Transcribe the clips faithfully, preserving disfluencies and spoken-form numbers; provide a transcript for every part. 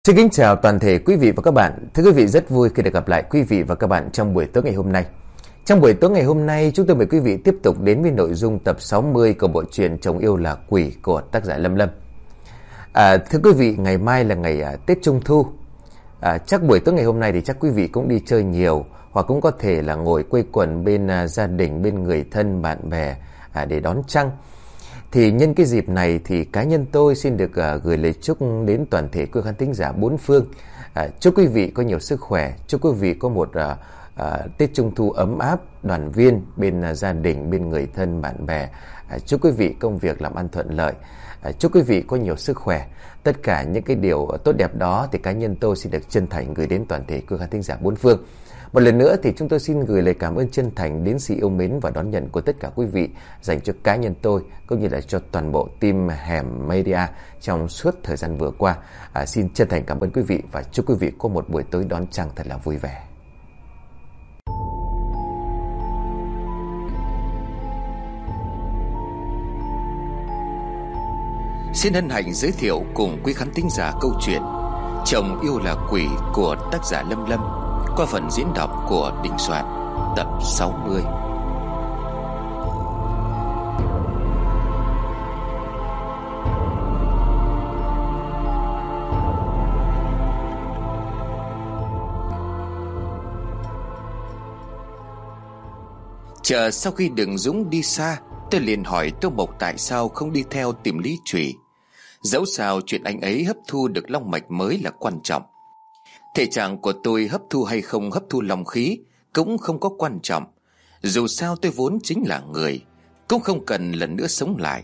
Xin kính chào toàn thể quý vị và các bạn. Thưa quý vị, rất vui khi được gặp lại quý vị và các bạn trong buổi tối ngày hôm nay. Trong buổi tối ngày hôm nay, chúng tôi mời quý vị tiếp tục đến với nội dung tập sáu mươi của bộ truyện Chồng Yêu Là Quỷ của tác giả Lâm Lâm. À, thưa quý vị, ngày mai là ngày à, Tết Trung Thu. À, chắc buổi tối ngày hôm nay thì chắc quý vị cũng đi chơi nhiều, hoặc cũng có thể là ngồi quây quần bên à, gia đình, bên người thân, bạn bè à, để đón trăng. Thì nhân cái dịp này thì cá nhân tôi xin được uh, gửi lời chúc đến toàn thể quý khán thính giả bốn phương. Uh, chúc quý vị có nhiều sức khỏe, chúc quý vị có một uh, uh, Tết Trung Thu ấm áp, đoàn viên bên uh, gia đình, bên người thân, bạn bè. Uh, chúc quý vị công việc làm ăn thuận lợi, uh, chúc quý vị có nhiều sức khỏe. Tất cả những cái điều tốt đẹp đó thì cá nhân tôi xin được chân thành gửi đến toàn thể quý khán thính giả bốn phương. Một lần nữa thì chúng tôi xin gửi lời cảm ơn chân thành đến sự yêu mến và đón nhận của tất cả quý vị dành cho cá nhân tôi cũng như là cho toàn bộ team Hẻm Media trong suốt thời gian vừa qua. À, xin chân thành cảm ơn quý vị và chúc quý vị có một buổi tối đón trăng thật là vui vẻ. Xin hân hạnh giới thiệu cùng quý khán thính giả câu chuyện Chồng Yêu Là Quỷ của tác giả Lâm Lâm qua phần diễn đọc của Đình Soạn, tập sáu mươi. Chờ sau khi Đường Dũng đi xa, tôi liền hỏi Tô Mộc tại sao không đi theo tìm Lý Trùy. Dẫu sao chuyện anh ấy hấp thu được long mạch mới là quan trọng. Thể trạng của tôi hấp thu hay không hấp thu long khí cũng không có quan trọng. Dù sao tôi vốn chính là người, cũng không cần lần nữa sống lại.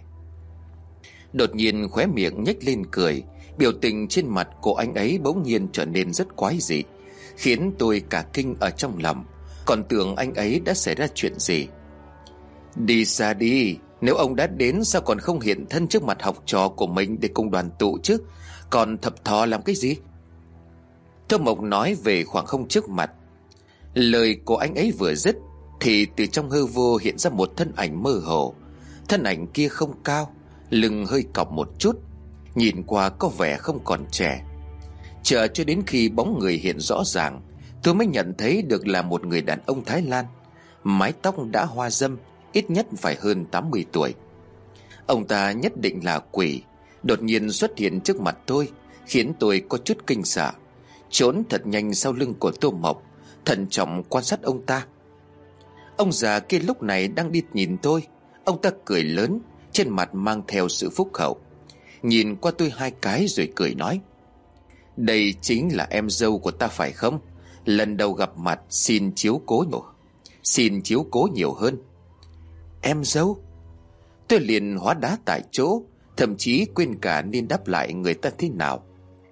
Đột nhiên khóe miệng nhếch lên cười, biểu tình trên mặt của anh ấy bỗng nhiên trở nên rất quái dị, khiến tôi cả kinh ở trong lòng, còn tưởng anh ấy đã xảy ra chuyện gì. Đi xa đi, nếu ông đã đến sao còn không hiện thân trước mặt học trò của mình để cùng đoàn tụ chứ, còn thập thò làm cái gì? Tô Mộc nói về khoảng không trước mặt. Lời của anh ấy vừa dứt thì từ trong hư vô hiện ra một thân ảnh mơ hồ. Thân ảnh kia không cao, lưng hơi cọc một chút, nhìn qua có vẻ không còn trẻ. Chờ cho đến khi bóng người hiện rõ ràng, tôi mới nhận thấy được là một người đàn ông Thái Lan, mái tóc đã hoa râm, ít nhất phải hơn tám mươi tuổi. Ông ta nhất định là quỷ, đột nhiên xuất hiện trước mặt tôi, khiến tôi có chút kinh sợ. Trốn thật nhanh sau lưng của Tô Mộc, thận trọng quan sát ông ta. Ông già kia lúc này đang đi nhìn tôi. Ông ta cười lớn, trên mặt mang theo sự phúc hậu, nhìn qua tôi hai cái rồi cười nói: Đây chính là em dâu của ta phải không? Lần đầu gặp mặt xin chiếu cố nhiều Xin chiếu cố nhiều hơn. Em dâu? Tôi liền hóa đá tại chỗ, thậm chí quên cả nên đáp lại người ta thế nào.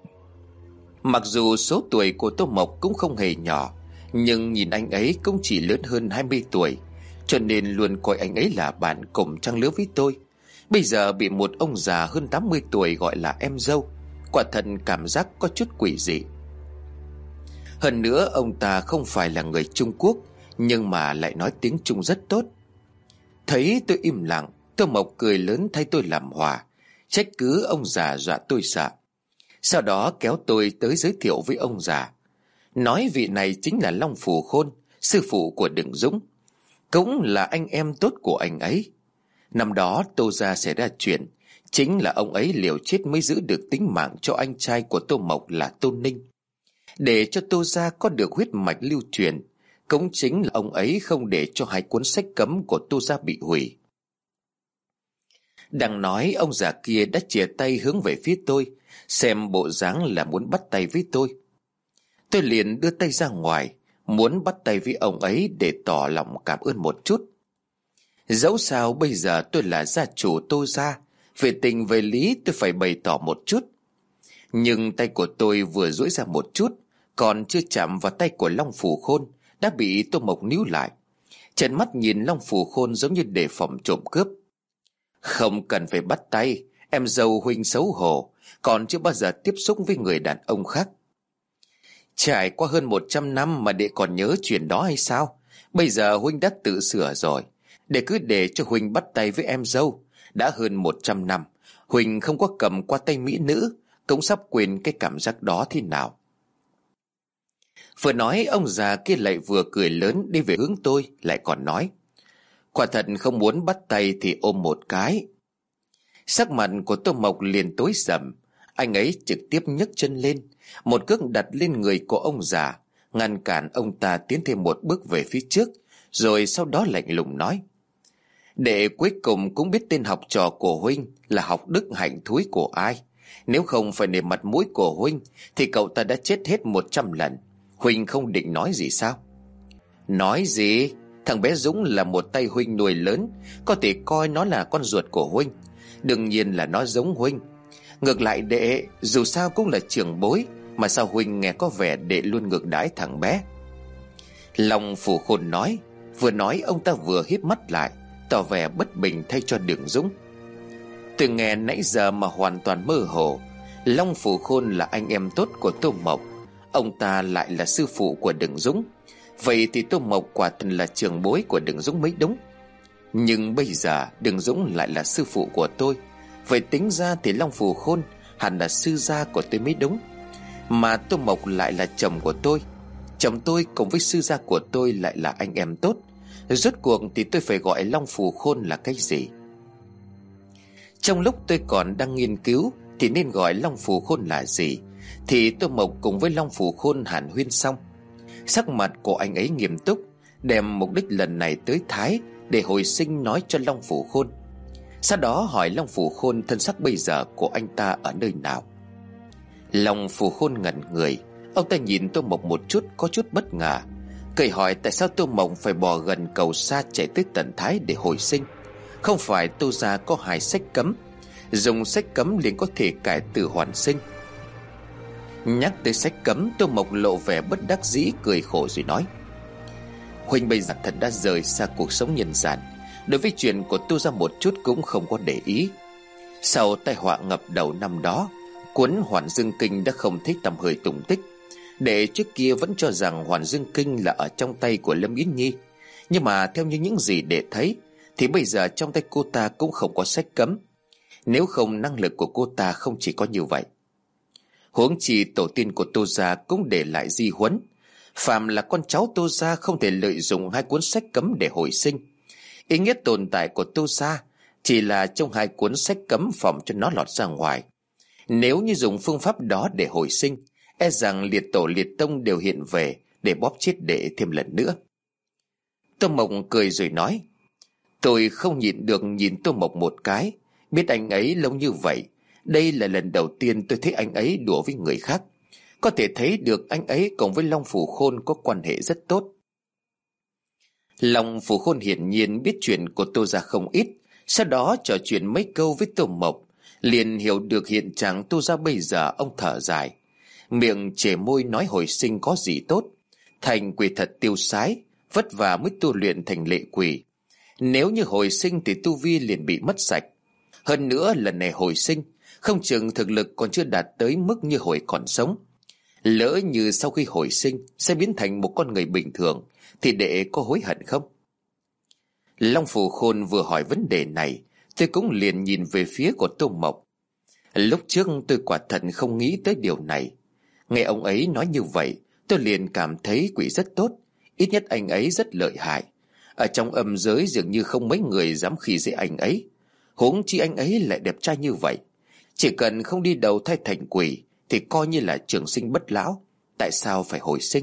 Mặc dù số tuổi của Tô Mộc cũng không hề nhỏ, nhưng nhìn anh ấy cũng chỉ lớn hơn hai mươi tuổi, cho nên luôn coi anh ấy là bạn cùng trang lứa với tôi. Bây giờ bị một ông già hơn tám mươi tuổi gọi là em dâu, quả thật cảm giác có chút quỷ dị. Hơn nữa ông ta không phải là người Trung Quốc, nhưng mà lại nói tiếng Trung rất tốt. Thấy tôi im lặng, Tô Mộc cười lớn thay tôi làm hòa, trách cứ ông già dọa tôi sợ. Sau đó kéo tôi tới giới thiệu với ông già, nói vị này chính là Long Phù Khôn, sư phụ của Đường Dũng, cũng là anh em tốt của anh ấy. Năm đó Tô gia xảy ra chuyện, chính là ông ấy liều chết mới giữ được tính mạng cho anh trai của Tô Mộc là Tô Ninh. Để cho Tô gia có được huyết mạch lưu truyền, cũng chính là ông ấy không để cho hai cuốn sách cấm của Tô gia bị hủy. Đang nói, ông già kia đã chìa tay hướng về phía tôi, xem bộ dáng là muốn bắt tay với tôi. Tôi liền đưa tay ra ngoài, muốn bắt tay với ông ấy để tỏ lòng cảm ơn một chút. Dẫu sao bây giờ tôi là gia chủ Tô gia, về tình về lý tôi phải bày tỏ một chút. Nhưng tay của tôi vừa duỗi ra một chút, còn chưa chạm vào tay của Long Phù Khôn, đã bị Tô Mộc níu lại. Trợn mắt nhìn Long Phù Khôn giống như đề phòng trộm cướp. Không cần phải bắt tay, em dâu huynh xấu hổ, còn chưa bao giờ tiếp xúc với người đàn ông khác. Trải qua hơn một trăm năm mà đệ còn nhớ chuyện đó hay sao? Bây giờ huynh đã tự sửa rồi, để cứ để cho huynh bắt tay với em dâu. Đã hơn một trăm năm, huynh không có cầm qua tay mỹ nữ, cũng sắp quên cái cảm giác đó thế nào. Vừa nói ông già kia lại vừa cười lớn đi về hướng tôi, lại còn nói: quả thật không muốn bắt tay thì ôm một cái. Sắc mặt của Tô Mộc liền tối sầm. Anh ấy trực tiếp nhấc chân lên, một cước đặt lên người của ông già, ngăn cản ông ta tiến thêm một bước về phía trước, rồi sau đó lạnh lùng nói: đệ cuối cùng cũng biết tên học trò của huynh là học đức hạnh thúi của ai. Nếu không phải để mặt mũi của huynh thì cậu ta đã chết hết một trăm lần. Huynh không định nói gì sao? Nói gì? Thằng bé Dũng là một tay huynh nuôi lớn, có thể coi nó là con ruột của huynh. Đương nhiên là nó giống huynh. Ngược lại đệ dù sao cũng là trưởng bối, mà sao huynh nghe có vẻ đệ luôn ngược đãi thằng bé? Long Phủ Khôn nói. Vừa nói ông ta vừa híp mắt lại, tỏ vẻ bất bình thay cho Đường Dũng. Tôi nghe nãy giờ mà hoàn toàn mơ hồ. Long Phủ Khôn là anh em tốt của Tô Mộc, ông ta lại là sư phụ của Đường Dũng. Vậy thì Tô Mộc quả thật là trưởng bối của Đường Dũng mới đúng. Nhưng bây giờ Đường Dũng lại là sư phụ của tôi, vậy tính ra thì Long Phủ Khôn hẳn là sư gia của tôi mới đúng. Mà Tô Mộc lại là chồng của tôi, chồng tôi cùng với sư gia của tôi lại là anh em tốt. Rốt cuộc thì tôi phải gọi Long Phủ Khôn là cái gì? Trong lúc tôi còn đang nghiên cứu thì nên gọi Long Phủ Khôn là gì, thì Tô Mộc cùng với Long Phủ Khôn hàn huyên xong. Sắc mặt của anh ấy nghiêm túc, đem mục đích lần này tới Thái để hồi sinh nói cho Long Phủ Khôn. Sau đó hỏi Long Phủ Khôn thân xác bây giờ của anh ta ở nơi nào. Long Phủ Khôn ngẩn người, ông ta nhìn Tô Mộc một chút có chút bất ngờ, cười hỏi tại sao Tô Mộc phải bò gần cầu xa chạy tới tận Thái để hồi sinh. Không phải Tô gia có hai sách cấm, dùng sách cấm liền có thể cải tử hoàn sinh. Nhắc tới sách cấm, Tô Mộc lộ vẻ bất đắc dĩ, cười khổ rồi nói: huynh bây giờ thật đã rời xa cuộc sống nhân gian, đối với chuyện của Tô gia một chút cũng không có để ý. Sau tai họa ngập đầu năm đó, cuốn Hoàn Dương Kinh đã không thấy tăm hơi tung tích. Đệ trước kia vẫn cho rằng Hoàn Dương Kinh là ở trong tay của Lâm Yến Nhi, nhưng mà theo như những gì đệ thấy thì bây giờ trong tay cô ta cũng không có sách cấm. Nếu không, năng lực của cô ta không chỉ có như vậy. Huống chi tổ tiên của Tô gia cũng để lại di huấn, phàm là con cháu Tô gia không thể lợi dụng hai cuốn sách cấm để hồi sinh. Ý nghĩa tồn tại của Tô gia chỉ là trong hai cuốn sách cấm phòng cho nó lọt ra ngoài. Nếu như dùng phương pháp đó để hồi sinh, e rằng liệt tổ liệt tông đều hiện về để bóp chết đệ thêm lần nữa. Tô Mộc cười rồi nói: tôi không nhịn được nhìn Tô Mộc một cái. Biết anh ấy lâu như vậy, đây là lần đầu tiên tôi thấy anh ấy đùa với người khác. Có thể thấy được anh ấy cùng với Long Phủ Khôn có quan hệ rất tốt. Long Phủ Khôn hiển nhiên biết chuyện của Tô gia không ít, sau đó trò chuyện mấy câu với Tô Mộc, liền hiểu được hiện trạng Tô gia bây giờ. Ông thở dài, miệng chề môi nói hồi sinh có gì tốt, thành quỷ thật tiêu sái, vất vả mới tu luyện thành lệ quỷ. Nếu như hồi sinh thì tu vi liền bị mất sạch. Hơn nữa lần này hồi sinh, không chừng thực lực còn chưa đạt tới mức như hồi còn sống. Lỡ như sau khi hồi sinh sẽ biến thành một con người bình thường thì đệ có hối hận không? Long Phủ Khôn vừa hỏi vấn đề này, tôi cũng liền nhìn về phía của Tô Mộc. Lúc trước tôi quả thật không nghĩ tới điều này. Nghe ông ấy nói như vậy, tôi liền cảm thấy quỷ rất tốt. Ít nhất anh ấy rất lợi hại. Ở trong âm giới dường như không mấy người dám khi dễ anh ấy. Huống chi anh ấy lại đẹp trai như vậy. Chỉ cần không đi đầu thai thành quỷ thì coi như là trường sinh bất lão. Tại sao phải hồi sinh?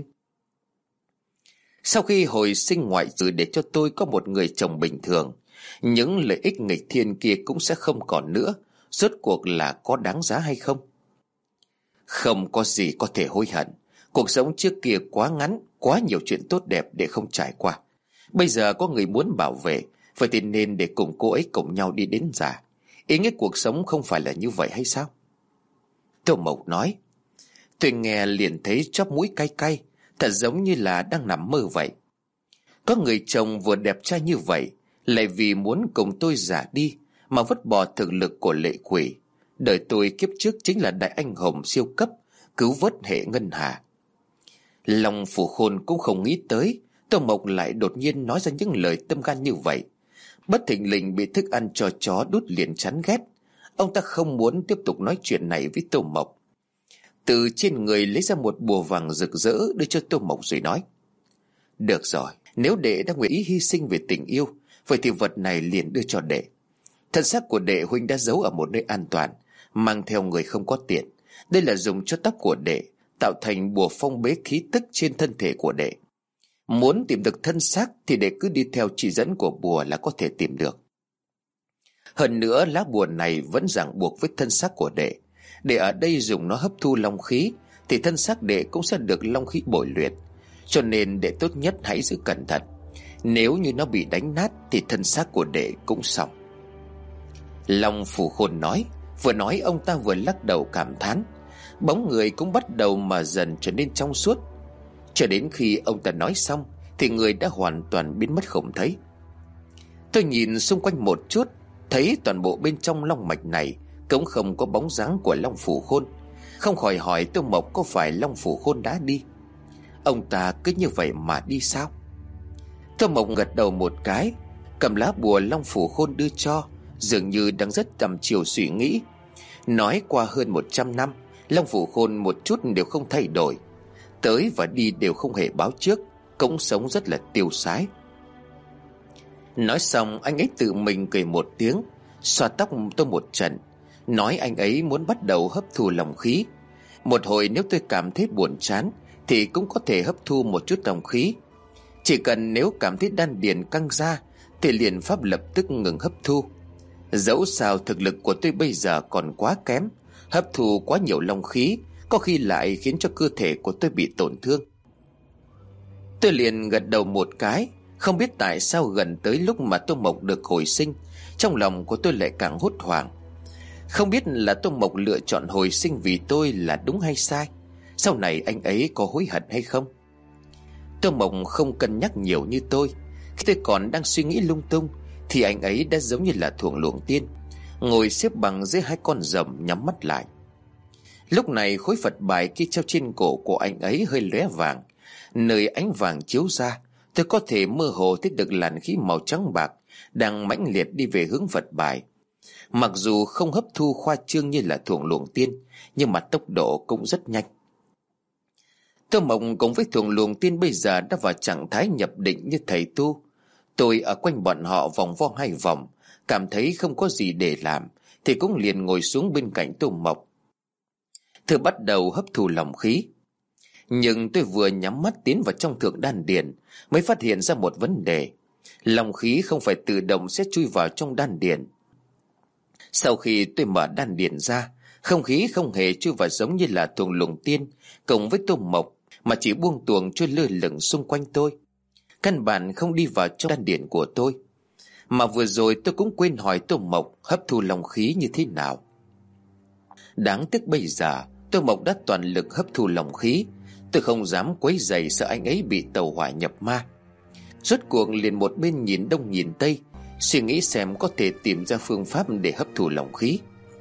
Sau khi hồi sinh ngoại trừ để cho tôi có một người chồng bình thường, những lợi ích nghịch thiên kia cũng sẽ không còn nữa. Rốt cuộc là có đáng giá hay không? Không có gì có thể hối hận. Cuộc sống trước kia quá ngắn, quá nhiều chuyện tốt đẹp để không trải qua. Bây giờ có người muốn bảo vệ, vậy thì nên để cùng cô ấy cùng nhau đi đến già. Ý nghĩa cuộc sống không phải là như vậy hay sao? Tô Mộc nói. Tôi nghe liền thấy chóp mũi cay cay, thật giống như là đang nằm mơ vậy. Có người chồng vừa đẹp trai như vậy, lại vì muốn cùng tôi già đi mà vứt bỏ thực lực của lệ quỷ. Đời tôi kiếp trước chính là đại anh hùng siêu cấp, cứu vớt hệ ngân hà. Long Phủ Khôn cũng không nghĩ tới Tô Mộc lại đột nhiên nói ra những lời tâm gan như vậy. Bất thình lình bị thức ăn cho chó đút liền chán ghét. Ông ta không muốn tiếp tục nói chuyện này với Tô Mộc. Từ trên người lấy ra một bùa vàng rực rỡ đưa cho Tô Mộc rồi nói: Được rồi, nếu đệ đã nguyện ý hy sinh về tình yêu, vậy thì vật này liền đưa cho đệ. Thân xác của đệ huynh đã giấu ở một nơi an toàn, mang theo người không có tiền. Đây là dùng cho tóc của đệ, tạo thành bùa phong bế khí tức trên thân thể của đệ. Muốn tìm được thân xác thì đệ cứ đi theo chỉ dẫn của bùa là có thể tìm được. Hơn nữa, lá bùa này vẫn ràng buộc với thân xác của đệ. Đệ ở đây dùng nó hấp thu long khí thì thân xác đệ cũng sẽ được long khí bồi luyện. Cho nên đệ tốt nhất hãy giữ cẩn thận. Nếu như nó bị đánh nát thì thân xác của đệ cũng xong. Long Phủ Khôn nói. Vừa nói ông ta vừa lắc đầu cảm thán. Bóng người cũng bắt đầu mà dần trở nên trong suốt. Cho đến khi ông ta nói xong thì người đã hoàn toàn biến mất không thấy. Tôi nhìn xung quanh một chút, thấy toàn bộ bên trong long mạch này cũng không có bóng dáng của Long Phủ Khôn. Không khỏi hỏi Tô Mộc có phải Long Phủ Khôn đã đi. Ông ta cứ như vậy mà đi sao? Tô Mộc gật đầu một cái, cầm lá bùa Long Phủ Khôn đưa cho, dường như đang rất trầm chiều suy nghĩ. Nói qua hơn một trăm năm, Long Phủ Khôn một chút đều không thay đổi, tới và đi đều không hề báo trước, cũng sống rất là tiêu sái. Nói xong anh ấy tự mình cười một tiếng, xoa tóc tôi một trận, nói anh ấy muốn bắt đầu hấp thu long khí. Một hồi nếu tôi cảm thấy buồn chán thì cũng có thể hấp thu một chút long khí. Chỉ cần nếu cảm thấy đan điền căng ra thì liền pháp lập tức ngừng hấp thu. Dẫu sao thực lực của tôi bây giờ còn quá kém, hấp thu quá nhiều long khí có khi lại khiến cho cơ thể của tôi bị tổn thương. Tôi liền gật đầu một cái. Không biết tại sao gần tới lúc mà Tô Mộc được hồi sinh, trong lòng của tôi lại càng hốt hoảng. Không biết là Tô Mộc lựa chọn hồi sinh vì tôi là đúng hay sai. Sau này anh ấy có hối hận hay không? Tô Mộc không cân nhắc nhiều như tôi. Khi tôi còn đang suy nghĩ lung tung thì anh ấy đã giống như là thuồng luồng tiên, ngồi xếp bằng dưới hai con rồng nhắm mắt lại. Lúc này khối Phật bài kia treo trên cổ của anh ấy hơi lóe vàng. Nơi ánh vàng chiếu ra, tôi có thể mơ hồ thấy được làn khí màu trắng bạc đang mãnh liệt đi về hướng Phật bài. Mặc dù không hấp thu khoa trương như là thuồng luồng tiên, nhưng mà tốc độ cũng rất nhanh. Tô Mộc cùng với thuồng luồng tiên bây giờ đã vào trạng thái nhập định như thầy tu. Tôi ở quanh bọn họ vòng vo hai vòng, cảm thấy không có gì để làm thì cũng liền ngồi xuống bên cạnh Tô Mộc. Tôi bắt đầu hấp thu long khí. Nhưng tôi vừa nhắm mắt tiến vào trong thượng đan điền mới phát hiện ra một vấn đề. Long khí không phải tự động sẽ chui vào trong đan điền. Sau khi tôi mở đan điền ra, không khí không hề chui vào giống như là thuồng luồng tiên cùng với Tô Mộc, mà chỉ buông tuồng trôi lơ lửng xung quanh tôi, căn bản không đi vào trong đan điền của tôi. Mà vừa rồi tôi cũng quên hỏi Tô Mộc hấp thu long khí như thế nào. Đáng tiếc bây giờ Tô Mộc đã toàn lực hấp thu long khí. Tôi không dám quấy rầy, sợ anh ấy bị tẩu hỏa nhập ma. Rốt cuộc liền một bên nhìn đông nhìn tây, suy nghĩ xem có thể tìm ra phương pháp để hấp thu long khí.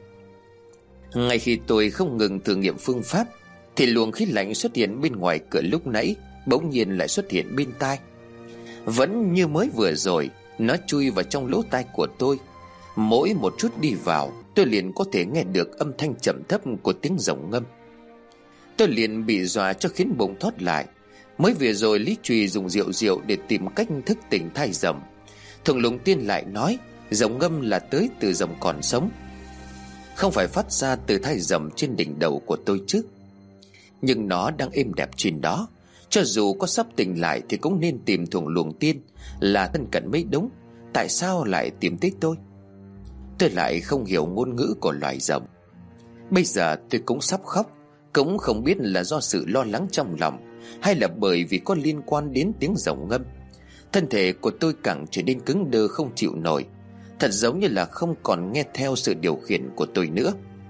Ngay khi tôi không ngừng thử nghiệm phương pháp thì luồng khí lạnh xuất hiện bên ngoài cửa lúc nãy bỗng nhiên lại xuất hiện bên tai. Vẫn như mới vừa rồi, nó chui vào trong lỗ tai của tôi. Mỗi một chút đi vào, tôi liền có thể nghe được âm thanh trầm thấp của tiếng rồng ngâm. Tôi liền bị dọa cho khiến bụng thoát lại. Mới vừa rồi Lý Trùy dùng rượu rượu để tìm cách thức tỉnh thai rồng. Thuồng luồng tiên lại nói rồng ngâm là tới từ rồng còn sống, không phải phát ra từ thai rồng trên đỉnh đầu của tôi chứ. Nhưng nó đang êm đẹp trên đó, cho dù có sắp tỉnh lại thì cũng nên tìm thuồng luồng tiên là thân cận mới đúng. Tại sao lại tìm tới tôi? Tôi lại không hiểu ngôn ngữ của loài rồng. Bây giờ tôi cũng sắp khóc, cũng không biết là do sự lo lắng trong lòng hay là bởi vì có liên quan đến tiếng rồng ngâm. Thân thể của tôi càng trở nên cứng đơ không chịu nổi, thật giống như là không còn nghe theo sự điều khiển của tôi nữa.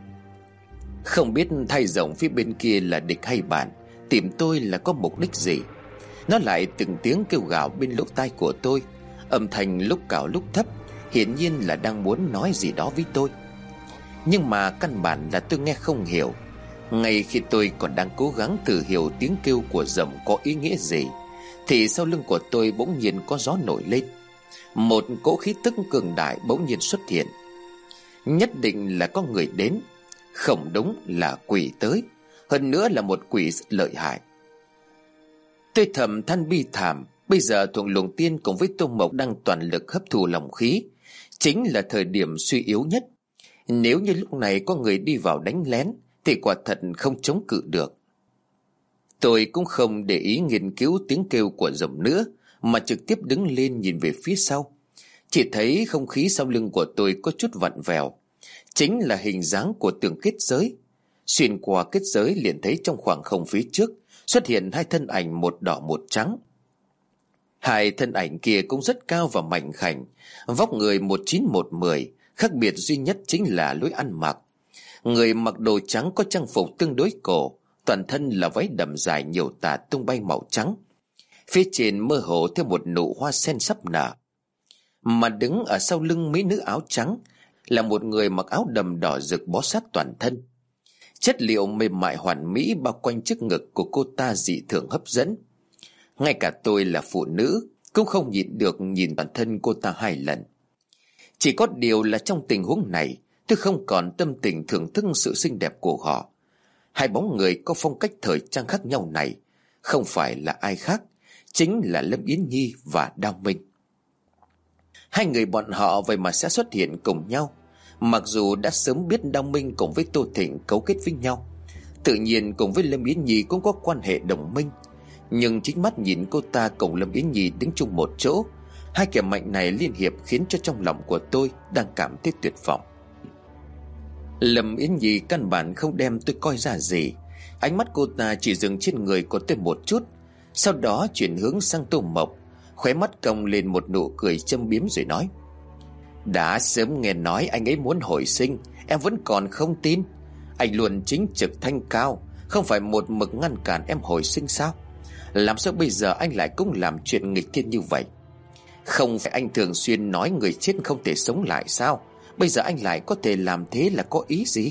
Không biết thai rồng phía bên kia là địch hay bạn, tìm tôi là có mục đích gì. Nó lại từng tiếng kêu gào bên lỗ tai của tôi, âm thanh lúc cao lúc thấp, hiển nhiên là đang muốn nói gì đó với tôi. Nhưng mà căn bản là tôi nghe không hiểu. Ngay khi tôi còn đang cố gắng thử hiểu tiếng kêu của rồng có ý nghĩa gì thì sau lưng của tôi bỗng nhiên có gió nổi lên. Một cỗ khí tức cường đại bỗng nhiên xuất hiện. Nhất định là có người đến. Không đúng, là quỷ tới. hơn nữa là một quỷ rất lợi hại. Tôi thầm than bi thảm. Bây giờ Thuận Luồng Tiên cùng với Tô Mộc đang toàn lực hấp thụ lòng khí, chính là thời điểm suy yếu nhất. Nếu như lúc này có người đi vào đánh lén thì quả thật không chống cự được. Tôi cũng không để ý nghiên cứu tiếng kêu của rồng nữa, mà trực tiếp đứng lên nhìn về phía sau. Chỉ thấy không khí sau lưng của tôi có chút vặn vẹo, chính là hình dáng của tường kết giới. Xuyên qua kết giới liền thấy trong khoảng không phía trước xuất hiện hai thân ảnh, một đỏ một trắng. Hai thân ảnh kia cũng rất cao và mảnh khảnh, vóc người một chín một mười, khác biệt duy nhất chính là lối ăn mặc. Người mặc đồ trắng có trang phục tương đối cổ, toàn thân là váy đầm dài nhiều tà tung bay màu trắng. Phía trên mơ hồ thêm một nụ hoa sen sắp nở. Mà đứng ở sau lưng mấy nữ áo trắng là một người mặc áo đầm đỏ rực bó sát toàn thân. Chất liệu mềm mại hoàn mỹ bao quanh trước ngực của cô ta dị thường hấp dẫn. Ngay cả tôi là phụ nữ cũng không nhịn được nhìn bản thân cô ta hai lần. Chỉ có điều là trong tình huống này tôi không còn tâm tình thưởng thức sự xinh đẹp của họ. Hai bóng người có phong cách thời trang khác nhau này không phải là ai khác, chính là Lâm Yến Nhi và Đao Minh. Hai người bọn họ vậy mà sẽ xuất hiện cùng nhau. Mặc dù đã sớm biết Đao Minh cùng với Tô Thịnh cấu kết với nhau, tự nhiên cùng với Lâm Yến Nhi cũng có quan hệ đồng minh, nhưng chính mắt nhìn cô ta cùng Lâm Yến Nhi đứng chung một chỗ, hai kẻ mạnh này liên hiệp khiến cho trong lòng của tôi đang cảm thấy tuyệt vọng. Lâm Yến Nhi căn bản không đem tôi coi ra gì. Ánh mắt cô ta chỉ dừng trên người của tôi một chút, sau đó chuyển hướng sang Tô Mộc, khóe mắt cong lên một nụ cười châm biếm rồi nói: Đã sớm nghe nói anh ấy muốn hồi sinh, em vẫn còn không tin. Anh luôn chính trực thanh cao, không phải một mực ngăn cản em hồi sinh sao? Làm sao bây giờ anh lại cũng làm chuyện nghịch thiên như vậy? Không phải anh thường xuyên nói người chết không thể sống lại sao? Bây giờ anh lại có thể làm thế là có ý gì?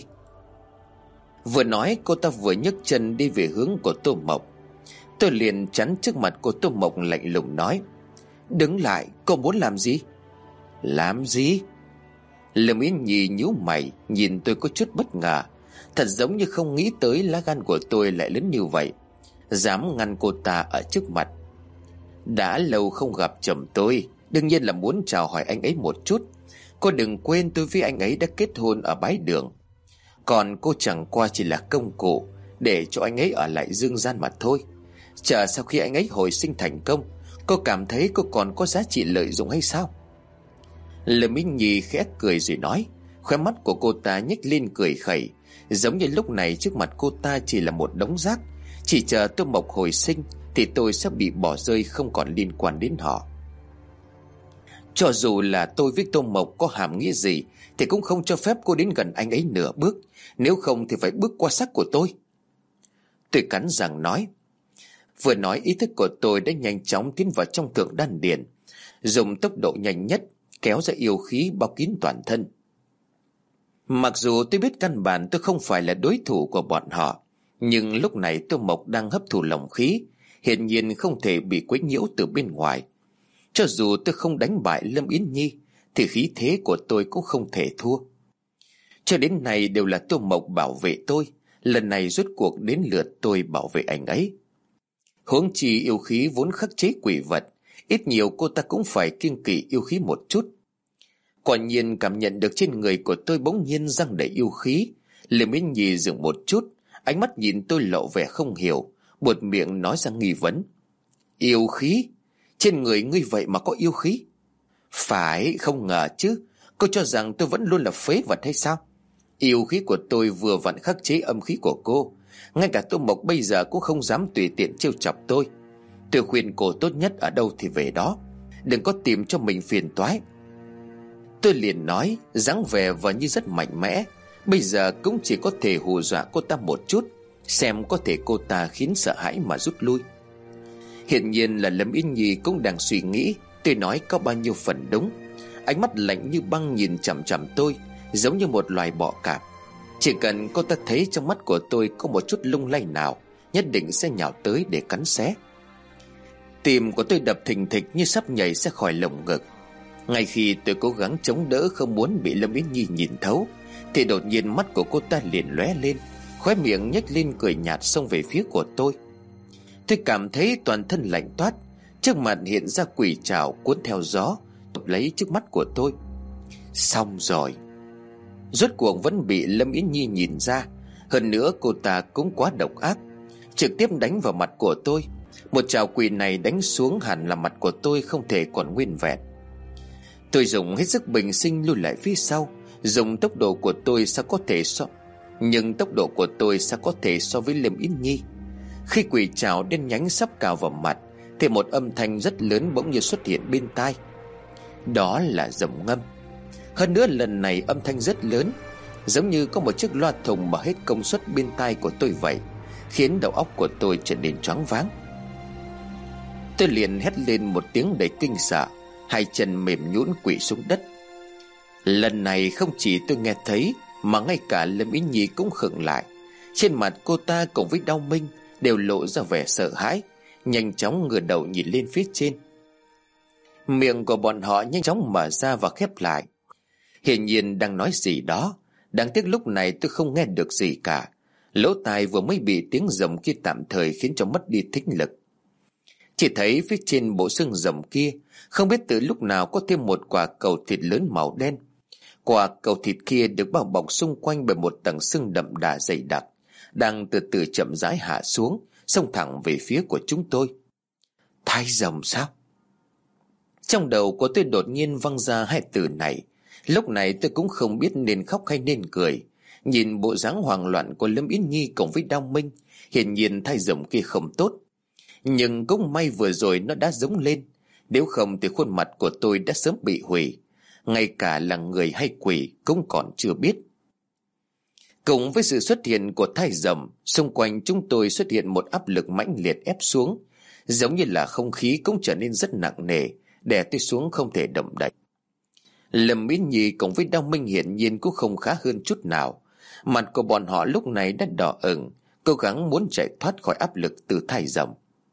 Vừa nói cô ta vừa nhấc chân đi về hướng của Tô Mộc. Tôi liền chắn trước mặt của Tô Mộc, lạnh lùng nói: Đứng lại, cô muốn làm gì? Làm gì? Lâm Yến Nhi nhíu mày nhìn tôi có chút bất ngờ, thật giống như không nghĩ tới lá gan của tôi lại lớn như vậy, dám ngăn cô ta ở trước mặt. Đã lâu không gặp chồng tôi, đương nhiên là muốn chào hỏi anh ấy một chút. Cô đừng quên tôi với anh ấy đã kết hôn ở bái đường, còn cô chẳng qua chỉ là công cụ để cho anh ấy ở lại dương gian mà thôi. Chờ sau khi anh ấy hồi sinh thành công, cô cảm thấy cô còn có giá trị lợi dụng hay sao? Lâm Yến Nhi khẽ cười rồi nói, khóe mắt của cô ta nhếch lên cười khẩy, giống như lúc này trước mặt cô ta chỉ là một đống rác. Chỉ chờ Tô Mộc hồi sinh thì tôi sẽ bị bỏ rơi, không còn liên quan đến họ. Cho dù là tôi với Tô Mộc có hàm nghĩa gì thì cũng không cho phép cô đến gần anh ấy nửa bước, nếu không thì phải bước qua xác của tôi. Tôi cắn răng nói. Vừa nói ý thức của tôi đã nhanh chóng tiến vào trong thượng đan điền, dùng tốc độ nhanh nhất kéo ra yêu khí bao kín toàn thân. Mặc dù tôi biết căn bản tôi không phải là đối thủ của bọn họ, nhưng lúc này Tô Mộc đang hấp thụ lòng khí, hiển nhiên không thể bị quấy nhiễu từ bên ngoài. Cho dù tôi không đánh bại Lâm Yến Nhi thì khí thế của tôi cũng không thể thua. Cho đến nay đều là Tô Mộc bảo vệ tôi, lần này rốt cuộc đến lượt tôi bảo vệ anh ấy. Huống chi yêu khí vốn khắc chế quỷ vật, ít nhiều cô ta cũng phải kiêng kỵ yêu khí một chút. Quả nhiên cảm nhận được trên người của tôi bỗng nhiên răng đầy yêu khí. Lâm Yến Nhi dừng một chút, ánh mắt nhìn tôi lộ vẻ không hiểu, buột miệng nói ra nghi vấn. Yêu khí? Trên người ngươi vậy mà có yêu khí? Phải, không ngờ chứ. Cô cho rằng tôi vẫn luôn là phế vật hay sao? Yêu khí của tôi vừa vặn khắc chế âm khí của cô. Ngay cả Tô Mộc bây giờ cũng không dám tùy tiện trêu chọc tôi. Tôi khuyên cô tốt nhất ở đâu thì về đó, đừng có tìm cho mình phiền toái. Tôi liền nói, dáng vẻ và như rất mạnh mẽ. Bây giờ cũng chỉ có thể hù dọa cô ta một chút, xem có thể cô ta khiến sợ hãi mà rút lui. Hiển nhiên là Lâm Yến Nhi cũng đang suy nghĩ tôi nói có bao nhiêu phần đúng. Ánh mắt lạnh như băng nhìn chằm chằm tôi, giống như một loài bọ cạp. Chỉ cần cô ta thấy trong mắt của tôi có một chút lung lay nào, nhất định sẽ nhào tới để cắn xé. Tim của tôi đập thình thịch như sắp nhảy ra khỏi lồng ngực. Ngay khi tôi cố gắng chống đỡ không muốn bị Lâm Yến Nhi nhìn thấu, thì đột nhiên mắt của cô ta liền lóe lên, khóe miệng nhếch lên cười nhạt xông về phía của tôi. Tôi cảm thấy toàn thân lạnh toát. Trước mặt hiện ra quỷ trảo cuốn theo gió, chụp lấy trước mắt của tôi. Xong rồi. Rốt cuộc vẫn bị Lâm Yến Nhi nhìn ra. Hơn nữa cô ta cũng quá độc ác, trực tiếp đánh vào mặt của tôi. Một trảo quỷ này đánh xuống hẳn là mặt của tôi không thể còn nguyên vẹn. Tôi dùng hết sức bình sinh lùi lại phía sau. Dùng tốc độ của tôi sao có thể so Nhưng tốc độ của tôi sao có thể so với Lâm Yến Nhi. Khi quỷ trảo đen nhánh sắp cào vào mặt thì một âm thanh rất lớn bỗng như xuất hiện bên tai. Đó là rầm ngâm. Hơn nữa lần này âm thanh rất lớn, giống như có một chiếc loa thùng mở hết công suất bên tai của tôi vậy, khiến đầu óc của tôi trở nên choáng váng. Tôi liền hét lên một tiếng đầy kinh sợ, hai chân mềm nhũn quỵ xuống đất. Lần này không chỉ tôi nghe thấy mà ngay cả Lâm Yến Nhi cũng khựng lại. Trên mặt cô ta cùng với Đao Minh đều lộ ra vẻ sợ hãi, nhanh chóng ngửa đầu nhìn lên phía trên. Miệng của bọn họ nhanh chóng mở ra và khép lại, hiển nhiên đang nói gì đó. Đáng tiếc lúc này tôi không nghe được gì cả. Lỗ tai vừa mới bị tiếng rồng kia tạm thời khiến cho mất đi thính lực. Chỉ thấy phía trên bộ xương rồng kia không biết từ lúc nào có thêm một quả cầu thịt lớn màu đen. Quả cầu thịt kia được bao bọc xung quanh bởi một tầng xương đậm đà dày đặc, đang từ từ chậm rãi hạ xuống, xông thẳng về phía của chúng tôi. Thai rồng sao? Trong đầu của tôi đột nhiên văng ra hai từ này. Lúc này tôi cũng không biết nên khóc hay nên cười. Nhìn bộ dáng hoảng loạn của Lâm Yến Nhi cùng với Đao Minh, hiển nhiên thai rồng kia không tốt. Nhưng cũng may vừa rồi nó đã giống lên, nếu không thì khuôn mặt của tôi đã sớm bị hủy, ngay cả là người hay quỷ cũng còn chưa biết. Cùng với sự xuất hiện của thai rồng, xung quanh chúng tôi xuất hiện một áp lực mãnh liệt ép xuống, giống như là không khí cũng trở nên rất nặng nề, đè tôi xuống không thể động đậy. Lâm Yến Nhi cùng với Đao Minh hiển nhiên cũng không khá hơn chút nào. Mặt của bọn họ lúc này đã đỏ ửng, cố gắng muốn chạy thoát khỏi áp lực từ thai rồng.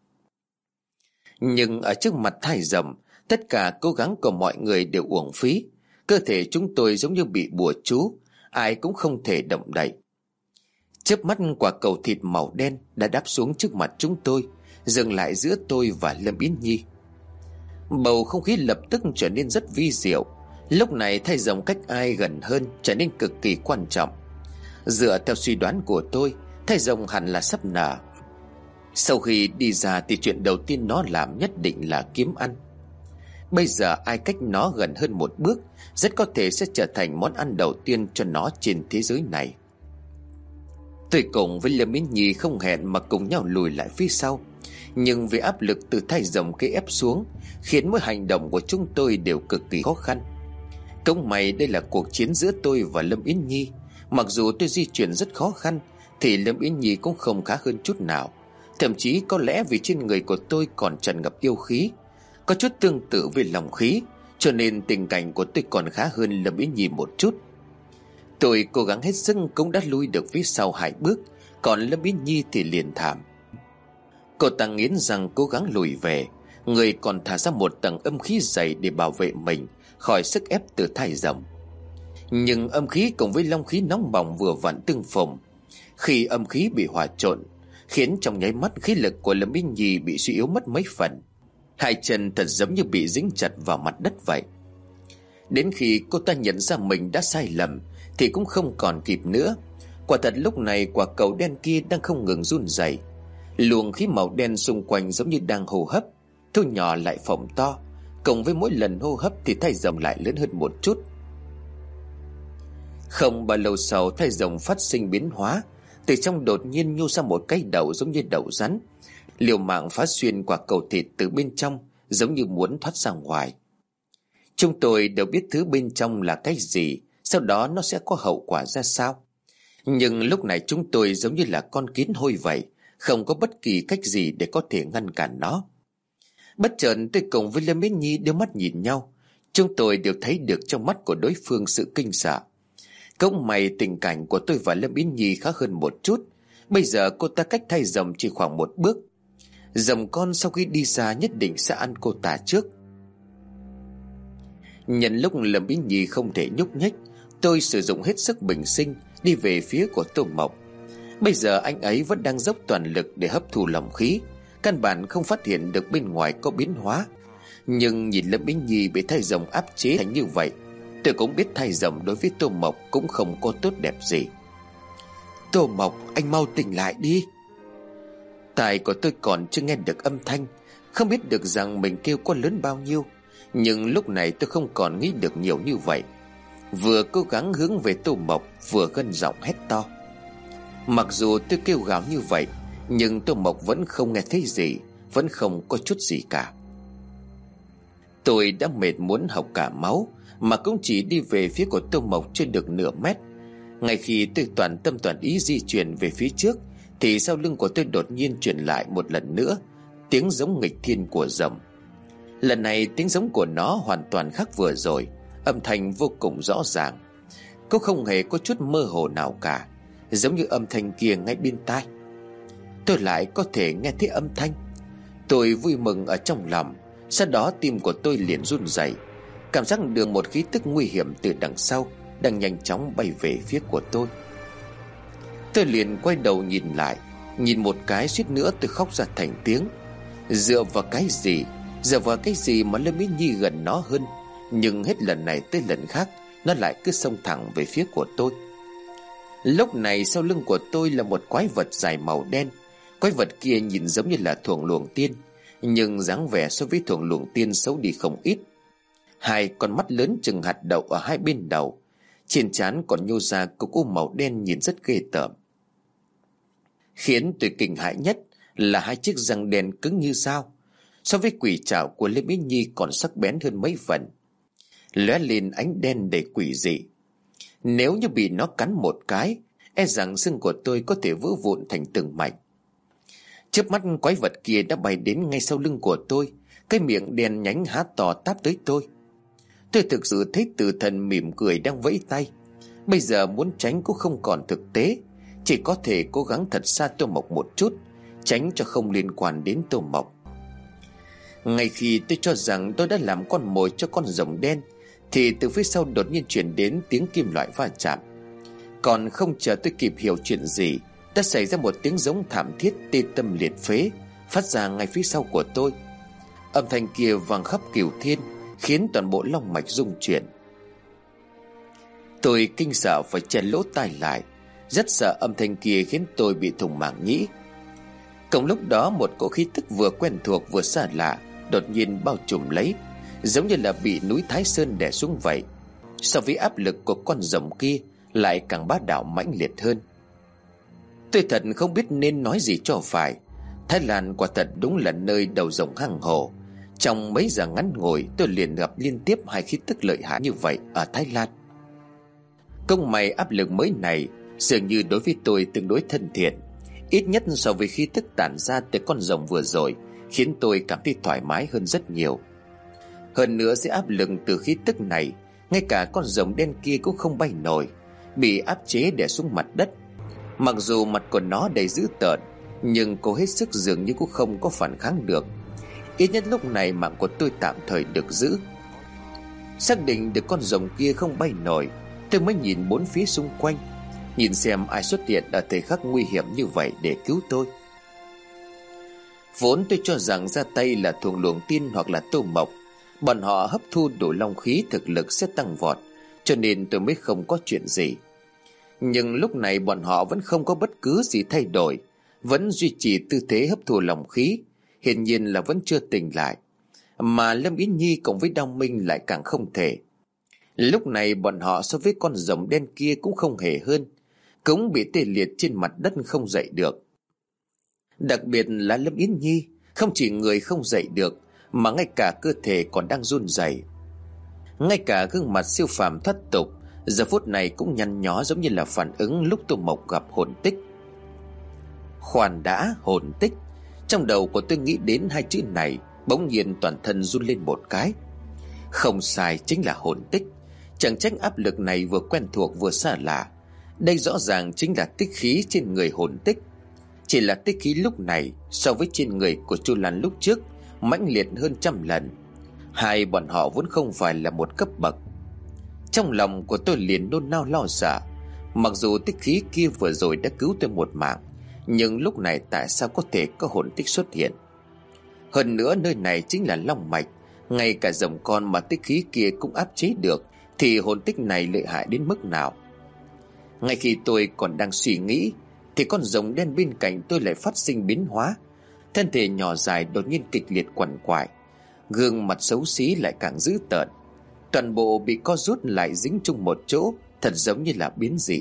Nhưng ở trước mặt thai rồng, tất cả cố gắng của mọi người đều uổng phí. Cơ thể chúng tôi giống như bị bùa chú, ai cũng không thể động đậy. Chớp mắt quả cầu thịt màu đen đã đáp xuống trước mặt chúng tôi, dừng lại giữa tôi và Lâm Yến Nhi. Bầu không khí lập tức trở nên rất vi diệu. Lúc này thai rồng cách ai gần hơn trở nên cực kỳ quan trọng. Dựa theo suy đoán của tôi, thai rồng hẳn là sắp nở. Sau khi đi ra thì chuyện đầu tiên nó làm nhất định là kiếm ăn. Bây giờ ai cách nó gần hơn một bước, rất có thể sẽ trở thành món ăn đầu tiên cho nó trên thế giới này. Tôi cùng với Lâm Yến Nhi không hẹn mà cùng nhau lùi lại phía sau. Nhưng vì áp lực từ thai rồng kia ép xuống, khiến mỗi hành động của chúng tôi đều cực kỳ khó khăn. Cũng may đây là cuộc chiến giữa tôi và Lâm Yến Nhi. Mặc dù tôi di chuyển rất khó khăn thì Lâm Yến Nhi cũng không khá hơn chút nào. Thậm chí có lẽ vì trên người của tôi còn tràn ngập yêu khí, có chút tương tự với lòng khí, cho nên tình cảnh của tôi còn khá hơn Lâm Yến Nhi một chút. Tôi cố gắng hết sức cũng đã lui được phía sau hai bước, còn Lâm Yến Nhi thì liền thảm. Cô ta nghiến răng cố gắng lùi về, người còn thả ra một tầng âm khí dày để bảo vệ mình khỏi sức ép từ thai rồng. Nhưng âm khí cùng với long khí nóng bỏng vừa vặn tương phùng. Khi âm khí bị hòa trộn, khiến trong nháy mắt khí lực của Lâm Yến Nhi bị suy yếu mất mấy phần. Hai chân thật giống như bị dính chặt vào mặt đất vậy. Đến khi cô ta nhận ra mình đã sai lầm thì cũng không còn kịp nữa. Quả thật lúc này quả cầu đen kia đang không ngừng run rẩy. Luồng khí màu đen xung quanh giống như đang hô hấp, thu nhỏ lại phồng to. Cộng với mỗi lần hô hấp thì thai rồng lại lớn hơn một chút. Không bao lâu sau, thai rồng phát sinh biến hóa. Từ trong đột nhiên nhô ra một cái đầu giống như đầu rắn, liều mạng phá xuyên quả cầu thịt từ bên trong, giống như muốn thoát ra ngoài. Chúng tôi đều biết thứ bên trong là cái gì, sau đó nó sẽ có hậu quả ra sao. Nhưng lúc này chúng tôi giống như là con kiến hôi vậy, không có bất kỳ cách gì để có thể ngăn cản nó. Bất chợt tôi cùng với Lâm Yến Nhi đưa mắt nhìn nhau. Chúng tôi đều thấy được trong mắt của đối phương sự kinh sợ. Cũng may tình cảnh của tôi và Lâm Yến Nhi khá hơn một chút. Bây giờ cô ta cách thai rồng chỉ khoảng một bước. Rồng con sau khi đi xa nhất định sẽ ăn cô ta trước. Nhân lúc Lâm Yến Nhi không thể nhúc nhích, tôi sử dụng hết sức bình sinh đi về phía của Tô Mộc. Bây giờ anh ấy vẫn đang dốc toàn lực để hấp thu lòng khí, căn bản không phát hiện được bên ngoài có biến hóa. Nhưng nhìn Lâm Ý Nhi bị thai rồng áp chế thành như vậy, tôi cũng biết thai rồng đối với Tô Mộc cũng không có tốt đẹp gì. Tô Mộc, anh mau tỉnh lại đi. Tai của tôi còn chưa nghe được âm thanh, không biết được rằng mình kêu có lớn bao nhiêu. Nhưng lúc này tôi không còn nghĩ được nhiều như vậy, vừa cố gắng hướng về Tô Mộc, vừa gân giọng hét to. Mặc dù tôi kêu gào như vậy, nhưng Tô Mộc vẫn không nghe thấy gì, vẫn không có chút gì cả. Tôi đã mệt muốn học cả máu, mà cũng chỉ đi về phía của Tô Mộc chưa được nửa mét. Ngay khi tôi toàn tâm toàn ý di chuyển về phía trước, thì sau lưng của tôi đột nhiên truyền lại một lần nữa tiếng giống nghịch thiên của rồng. Lần này tiếng giống của nó hoàn toàn khác vừa rồi, âm thanh vô cùng rõ ràng, cũng không hề có chút mơ hồ nào cả, giống như âm thanh kia ngay bên tai. Tôi lại có thể nghe thấy âm thanh. Tôi vui mừng ở trong lòng, sau đó tim của tôi liền run rẩy, cảm giác được một khí tức nguy hiểm từ đằng sau đang nhanh chóng bay về phía của tôi. Tôi liền quay đầu nhìn lại, nhìn một cái suýt nữa tôi khóc ra thành tiếng. Dựa vào cái gì, dựa vào cái gì mà Lâm Ý Nhi gần nó hơn, nhưng hết lần này tới lần khác nó lại cứ xông thẳng về phía của tôi. Lúc này sau lưng của tôi là một quái vật dài màu đen. Quái vật kia nhìn giống như là thuồng luồng tiên, nhưng dáng vẻ so với thuồng luồng tiên xấu đi không ít. Hai con mắt lớn chừng hạt đậu ở hai bên đầu, trên trán còn nhô ra cục u màu đen nhìn rất ghê tởm. Khiến tôi kinh hãi nhất là hai chiếc răng đen cứng như dao, so với quỷ trảo của Lê Mỹ Nhi còn sắc bén hơn mấy phần, lóe lên ánh đen đầy quỷ dị. Nếu như bị nó cắn một cái, e rằng xương của tôi có thể vỡ vụn thành từng mảnh. Chớp mắt quái vật kia đã bay đến ngay sau lưng của tôi, cái miệng đen nhánh há to táp tới tôi. Tôi thực sự thấy Tử Thần mỉm cười đang vẫy tay. Bây giờ muốn tránh cũng không còn thực tế, chỉ có thể cố gắng thật xa Tô Mộc một chút, tránh cho không liên quan đến Tô Mộc. Ngay khi tôi cho rằng tôi đã làm con mồi cho con rồng đen, thì từ phía sau đột nhiên truyền đến tiếng kim loại va chạm. Còn không chờ tôi kịp hiểu chuyện gì, đã xảy ra một tiếng giống thảm thiết tê tâm liệt phế phát ra ngay phía sau của tôi. Âm thanh kia vang khắp cửu thiên, khiến toàn bộ long mạch rung chuyển. Tôi kinh sợ phải che lỗ tai lại, rất sợ âm thanh kia khiến tôi bị thủng màng nhĩ. Cùng lúc đó một cỗ khí tức vừa quen thuộc vừa xa lạ đột nhiên bao trùm lấy, giống như là bị núi Thái Sơn đè xuống vậy. So với áp lực của con rồng kia lại càng bá đạo mãnh liệt hơn. Tôi thật không biết nên nói gì cho phải. Thái Lan quả thật đúng là nơi đầu rồng hang hổ. Trong mấy giờ ngắn ngủi tôi liền gặp liên tiếp hai khí tức lợi hại như vậy ở Thái Lan. Công may áp lực mới này dường như đối với tôi tương đối thân thiện, ít nhất so với khí tức tản ra từ con rồng vừa rồi, khiến tôi cảm thấy thoải mái hơn rất nhiều. Hơn nữa dưới áp lực từ khí tức này, ngay cả con rồng đen kia cũng không bay nổi, bị áp chế đè xuống mặt đất. Mặc dù mặt của nó đầy dữ tợn, nhưng cố hết sức dường như cũng không có phản kháng được. Ít nhất lúc này mạng của tôi tạm thời được giữ. Xác định được con rồng kia không bay nổi, tôi mới nhìn bốn phía xung quanh, nhìn xem ai xuất hiện ở thời khắc nguy hiểm như vậy để cứu tôi. Vốn tôi cho rằng ra tay là thuồng luồng tiên hoặc là Tô Mộc, bọn họ hấp thu đủ long khí thực lực sẽ tăng vọt, cho nên tôi mới không có chuyện gì. Nhưng lúc này bọn họ vẫn không có bất cứ gì thay đổi, vẫn duy trì tư thế hấp thu long khí, hiển nhiên là vẫn chưa tỉnh lại. Mà Lâm Ý Nhi cộng với Đao Minh lại càng không thể. Lúc này bọn họ so với con rồng đen kia cũng không hề hơn, cũng bị tê liệt trên mặt đất không dậy được. Đặc biệt là Lâm Yến Nhi, không chỉ người không dậy được, mà ngay cả cơ thể còn đang run rẩy. Ngay cả gương mặt siêu phàm thoát tục giờ phút này cũng nhăn nhó, giống như là phản ứng lúc Tô Mộc gặp hồn tích. Khoan đã, hồn tích. Trong đầu của tôi nghĩ đến hai chữ này, bỗng nhiên toàn thân run lên một cái. Không sai, chính là hồn tích. Chẳng trách áp lực này vừa quen thuộc vừa xa lạ. Đây rõ ràng chính là tích khí trên người hồn tích. Chỉ là tích khí lúc này so với trên người của Chu Lan lúc trước mãnh liệt hơn trăm lần. Hai bọn họ vốn không phải là một cấp bậc. Trong lòng của tôi liền nôn nao lo sợ. Mặc dù tích khí kia vừa rồi đã cứu tôi một mạng, nhưng lúc này tại sao có thể có hồn tích xuất hiện? Hơn nữa nơi này chính là long mạch, ngay cả rồng con mà tích khí kia cũng áp chế được, thì hồn tích này lợi hại đến mức nào? Ngay khi tôi còn đang suy nghĩ thì con rồng đen bên cạnh tôi lại phát sinh biến hóa. Thân thể nhỏ dài đột nhiên kịch liệt quằn quại, gương mặt xấu xí lại càng dữ tợn, toàn bộ bị co rút lại dính chung một chỗ, thật giống như là biến dị.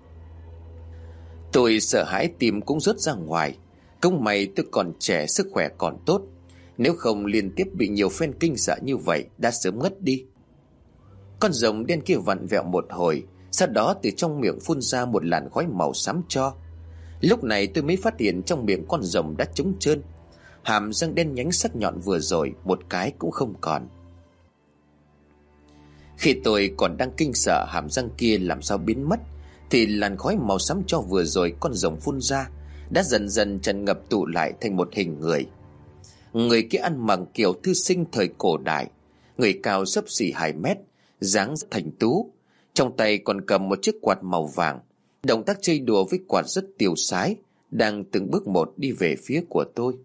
Tôi sợ hãi, tim cũng rớt ra ngoài. Cũng may tôi còn trẻ, sức khỏe còn tốt, nếu không liên tiếp bị nhiều phen kinh sợ như vậy đã sớm ngất đi. Con rồng đen kia vặn vẹo một hồi, sau đó từ trong miệng phun ra một làn khói màu xám tro. Lúc này tôi mới phát hiện trong miệng con rồng đã trống trơn, hàm răng đen nhánh sắc nhọn vừa rồi một cái cũng không còn. Khi tôi còn đang kinh sợ hàm răng kia làm sao biến mất, thì làn khói màu xám tro vừa rồi con rồng phun ra đã dần dần tràn ngập tụ lại thành một hình người. Người kia ăn mặc kiểu thư sinh thời cổ đại, người cao xấp xỉ hai mét, dáng rất thành tú, trong tay còn cầm một chiếc quạt màu vàng, động tác chơi đùa với quạt rất tiêu sái, đang từng bước một đi về phía của tôi.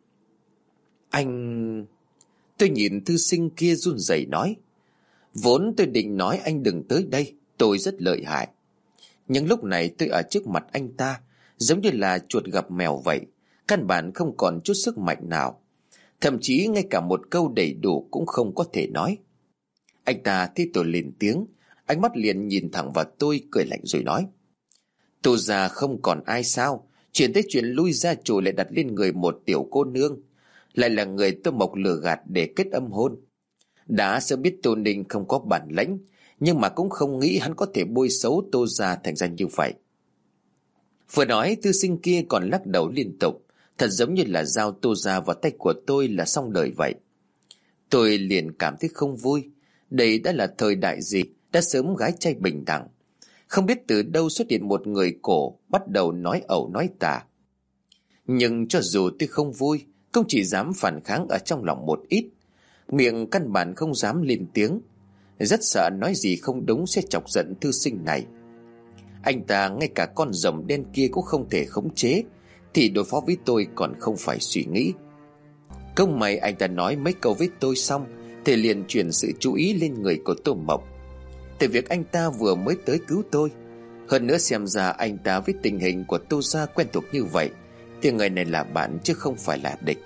Anh... Tôi nhìn thư sinh kia run rẩy nói. Vốn tôi định nói anh đừng tới đây, tôi rất lợi hại. Nhưng lúc này tôi ở trước mặt anh ta, giống như là chuột gặp mèo vậy, căn bản không còn chút sức mạnh nào. Thậm chí ngay cả một câu đầy đủ cũng không có thể nói. Anh ta thấy tôi lên tiếng, ánh mắt liền nhìn thẳng vào tôi, cười lạnh rồi nói. Tô gia không còn ai sao? Chuyện tới chuyện lui gia chủ lại đặt lên người một tiểu cô nương, lại là người Tô Mộc lừa gạt để kết âm hôn. Đã sớm biết Tô Ninh không có bản lĩnh, nhưng mà cũng không nghĩ hắn có thể bôi xấu Tô gia thành ra như vậy. Vừa nói, thư sinh kia còn lắc đầu liên tục, thật giống như là giao Tô gia vào tay của tôi là xong đời vậy. Tôi liền cảm thấy không vui. Đây đã là thời đại gì, đã sớm gái trai bình đẳng. Không biết từ đâu xuất hiện một người cổ bắt đầu nói ẩu nói tả. Nhưng cho dù tôi không vui, cũng chỉ dám phản kháng ở trong lòng một ít, miệng căn bản không dám lên tiếng, rất sợ nói gì không đúng sẽ chọc giận thư sinh này. Anh ta ngay cả con rồng đen kia cũng không thể khống chế, thì đối phó với tôi còn không phải suy nghĩ. Công may anh ta nói mấy câu với tôi xong thì liền chuyển sự chú ý lên người của Tô Mộc. Từ việc anh ta vừa mới tới cứu tôi, hơn nữa xem ra anh ta với tình hình của Tô gia quen thuộc như vậy, thì người này là bạn chứ không phải là địch.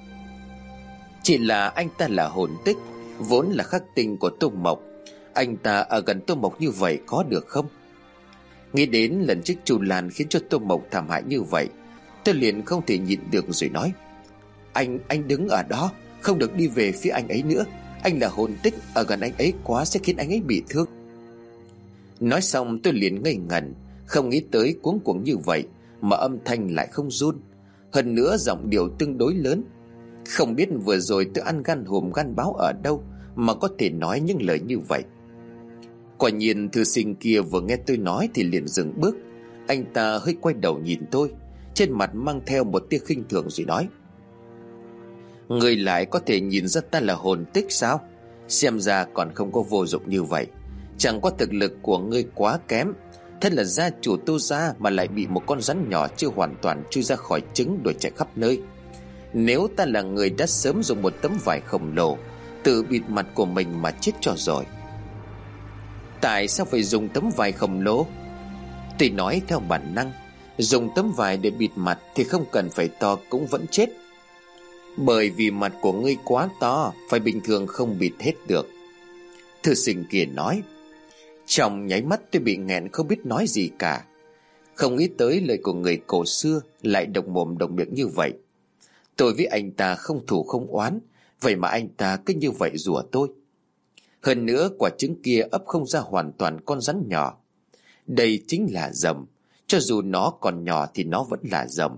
Chỉ là anh ta là hồn tích, vốn là khắc tinh của Tô Mộc, anh ta ở gần Tô Mộc như vậy có được không? Nghĩ đến lần trước Chu Lan khiến cho Tô Mộc thảm hại như vậy, tôi liền không thể nhịn được rồi nói. Anh, anh đứng ở đó, không được đi về phía anh ấy nữa. Anh là hồn tích, ở gần anh ấy quá sẽ khiến anh ấy bị thương. Nói xong tôi liền ngây ngẩn, không nghĩ tới cuống cuồng như vậy mà âm thanh lại không run, hơn nữa giọng điệu tương đối lớn. Không biết vừa rồi tôi ăn gan hùm gan báo ở đâu mà có thể nói những lời như vậy. Quả nhiên thư sinh kia vừa nghe tôi nói thì liền dừng bước. Anh ta hơi quay đầu nhìn tôi, trên mặt mang theo một tia khinh thường rồi nói. Người lại có thể nhìn ra ta là hồn tích sao? Xem ra còn không có vô dụng như vậy. Chẳng qua thực lực của ngươi quá kém, thân là gia chủ Tô gia mà lại bị một con rắn nhỏ chưa hoàn toàn chui ra khỏi trứng đuổi chạy khắp nơi. Nếu ta là người đã sớm dùng một tấm vải khổng lồ tự bịt mặt của mình mà chết cho rồi. Tại sao phải dùng tấm vải khổng lồ? Tôi nói theo bản năng, dùng tấm vải để bịt mặt thì không cần phải to cũng vẫn chết. Bởi vì mặt của ngươi quá to, phải bình thường không bịt hết được. Thư sinh kia nói. Trong nháy mắt tôi bị nghẹn không biết nói gì cả. Không nghĩ tới lời của người cổ xưa lại độc mồm độc miệng như vậy. Tôi với anh ta không thù không oán, vậy mà anh ta cứ như vậy rủa tôi. Hơn nữa quả trứng kia ấp không ra hoàn toàn con rắn nhỏ. Đây chính là rồng, cho dù nó còn nhỏ thì nó vẫn là rồng.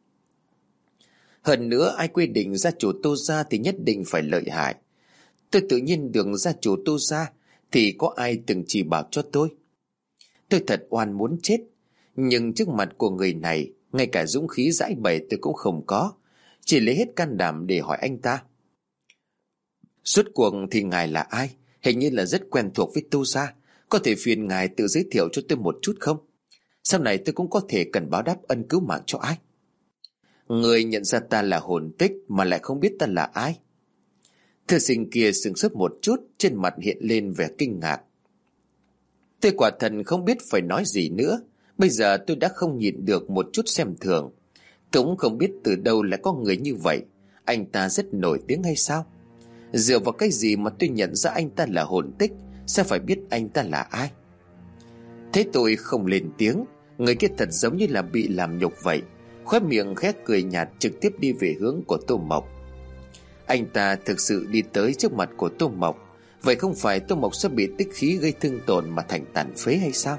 Hơn nữa ai quy định gia chủ Tô gia thì nhất định phải lợi hại. Tôi tự nhiên được gia chủ Tô gia thì có ai từng chỉ bảo cho tôi. Tôi thật oan muốn chết, nhưng trước mặt của người này ngay cả dũng khí giải bày tôi cũng không có, chỉ lấy hết can đảm để hỏi anh ta. Rốt cuộc thì ngài là ai? Hình như là rất quen thuộc với Tô gia, có thể phiền ngài tự giới thiệu cho tôi một chút không? Sau này tôi cũng có thể cần báo đáp ân cứu mạng cho ai. Người nhận ra ta là hồn tích mà lại không biết ta là ai? Thư sinh kia sững sốt một chút, trên mặt hiện lên vẻ kinh ngạc. Tôi quả thật không biết phải nói gì nữa. Bây giờ tôi đã không nhịn được một chút xem thường. Cũng không biết từ đâu lại có người như vậy. Anh ta rất nổi tiếng hay sao? Dựa vào cái gì mà tôi nhận ra anh ta là hồn tích? Sao phải biết anh ta là ai? Thế tôi không lên tiếng. Người kia thật giống như là bị làm nhục vậy, khóe miệng khẽ cười nhạt, trực tiếp đi về hướng của Tô Mộc. Anh ta thực sự đi tới trước mặt của Tô Mộc. Vậy không phải Tô Mộc sẽ bị tích khí gây thương tổn mà thành tàn phế hay sao?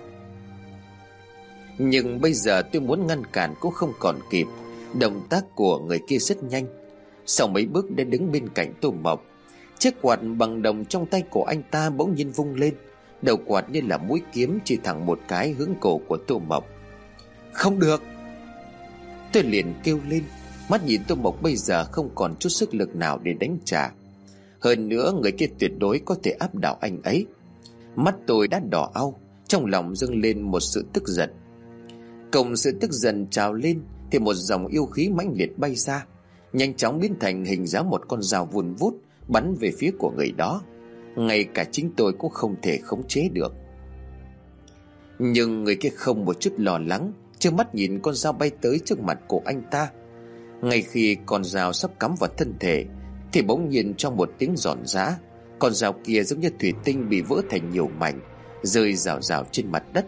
Nhưng bây giờ tôi muốn ngăn cản cũng không còn kịp. Động tác của người kia rất nhanh. Sau mấy bước đã đứng bên cạnh Tô Mộc. Chiếc quạt bằng đồng trong tay của anh ta bỗng nhiên vung lên. Đầu quạt như là mũi kiếm chỉ thẳng một cái hướng cổ của Tô Mộc. Không được! Tôi liền kêu lên. Mắt nhìn Tô Mộc bây giờ không còn chút sức lực nào để đánh trả. Hơn nữa người kia tuyệt đối có thể áp đảo anh ấy. Mắt tôi đã đỏ au, trong lòng dâng lên một sự tức giận. Cùng sự tức giận trào lên thì một dòng yêu khí mãnh liệt bay ra, nhanh chóng biến thành hình dáng một con dao vun vút bắn về phía của người đó. Ngay cả chính tôi cũng không thể khống chế được. Nhưng người kia không một chút lo lắng, trơ mắt nhìn con dao bay tới trước mặt của anh ta. Ngay khi con dao sắp cắm vào thân thể thì bỗng nhiên trong một tiếng giòn giã, con dao kia giống như thủy tinh bị vỡ thành nhiều mảnh, rơi rào rào trên mặt đất.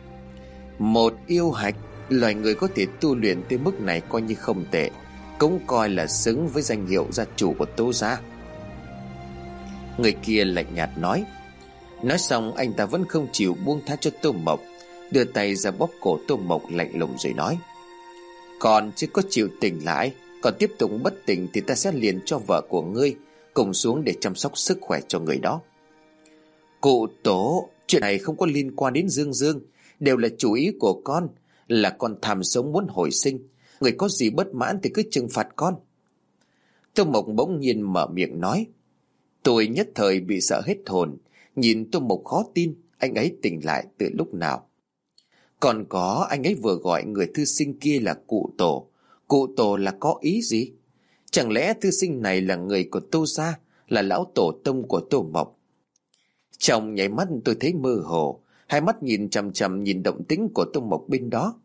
Một yêu hạch, loài người có thể tu luyện tới mức này coi như không tệ, cũng coi là xứng với danh hiệu gia chủ của Tô gia. Người kia lạnh nhạt nói. Nói xong anh ta vẫn không chịu buông tha cho Tô Mộc, đưa tay ra bóp cổ Tô Mộc lạnh lùng rồi nói: Còn chứ có chịu tỉnh lại, còn tiếp tục bất tỉnh thì ta sẽ liền cho vợ của ngươi cùng xuống để chăm sóc sức khỏe cho người đó. Cụ tổ, chuyện này không có liên quan đến Dương Dương, đều là chủ ý của con, là con tham sống muốn hồi sinh. Người có gì bất mãn thì cứ trừng phạt con. Tô Mộc bỗng nhiên mở miệng nói. Tôi nhất thời bị sợ hết hồn, nhìn Tô Mộc khó tin anh ấy tỉnh lại từ lúc nào. Còn có anh ấy vừa gọi người thư sinh kia là cụ tổ. Cụ tổ là có ý gì? Chẳng lẽ thư sinh này là người của Tô gia, là lão tổ tông của Tô Mộc? Trong nháy mắt tôi thấy mơ hồ, hai mắt nhìn chằm chằm nhìn động tĩnh của Tô Mộc bên đó.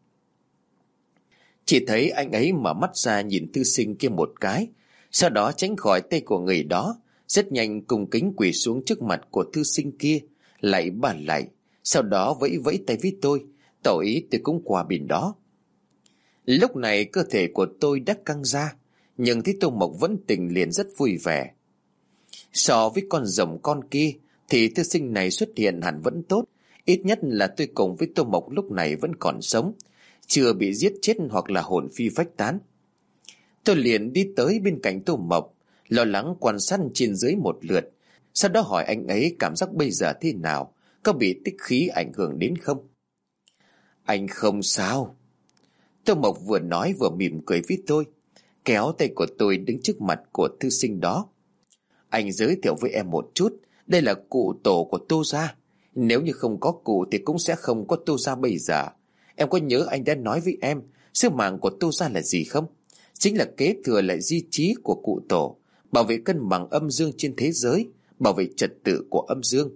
Chỉ thấy anh ấy mở mắt ra nhìn thư sinh kia một cái, sau đó tránh khỏi tay của người đó, rất nhanh cung kính quỳ xuống trước mặt của thư sinh kia, lạy ba lạy, sau đó vẫy vẫy tay với tôi, tỏ ý tôi cũng qua bên đó. Lúc này cơ thể của tôi đã căng ra, nhưng thấy Tô Mộc vẫn tỉnh liền rất vui vẻ. So với con rồng con kia thì thư sinh này xuất hiện hẳn vẫn tốt, ít nhất là tôi cùng với Tô Mộc lúc này vẫn còn sống, chưa bị giết chết hoặc là hồn phi phách tán. Tôi liền đi tới bên cạnh Tô Mộc, lo lắng quan sát trên dưới một lượt, sau đó hỏi anh ấy cảm giác bây giờ thế nào, có bị tích khí ảnh hưởng đến không. Anh không sao. Tô Mộc vừa nói vừa mỉm cười với tôi, kéo tay của tôi đứng trước mặt của thư sinh đó. Anh giới thiệu với em một chút, đây là cụ tổ của Tô gia. Nếu như không có cụ thì cũng sẽ không có Tô gia bây giờ. Em có nhớ anh đã nói với em sứ mạng của Tô gia là gì không? Chính là kế thừa lại di chí của cụ tổ, bảo vệ cân bằng âm dương trên thế giới, bảo vệ trật tự của âm dương.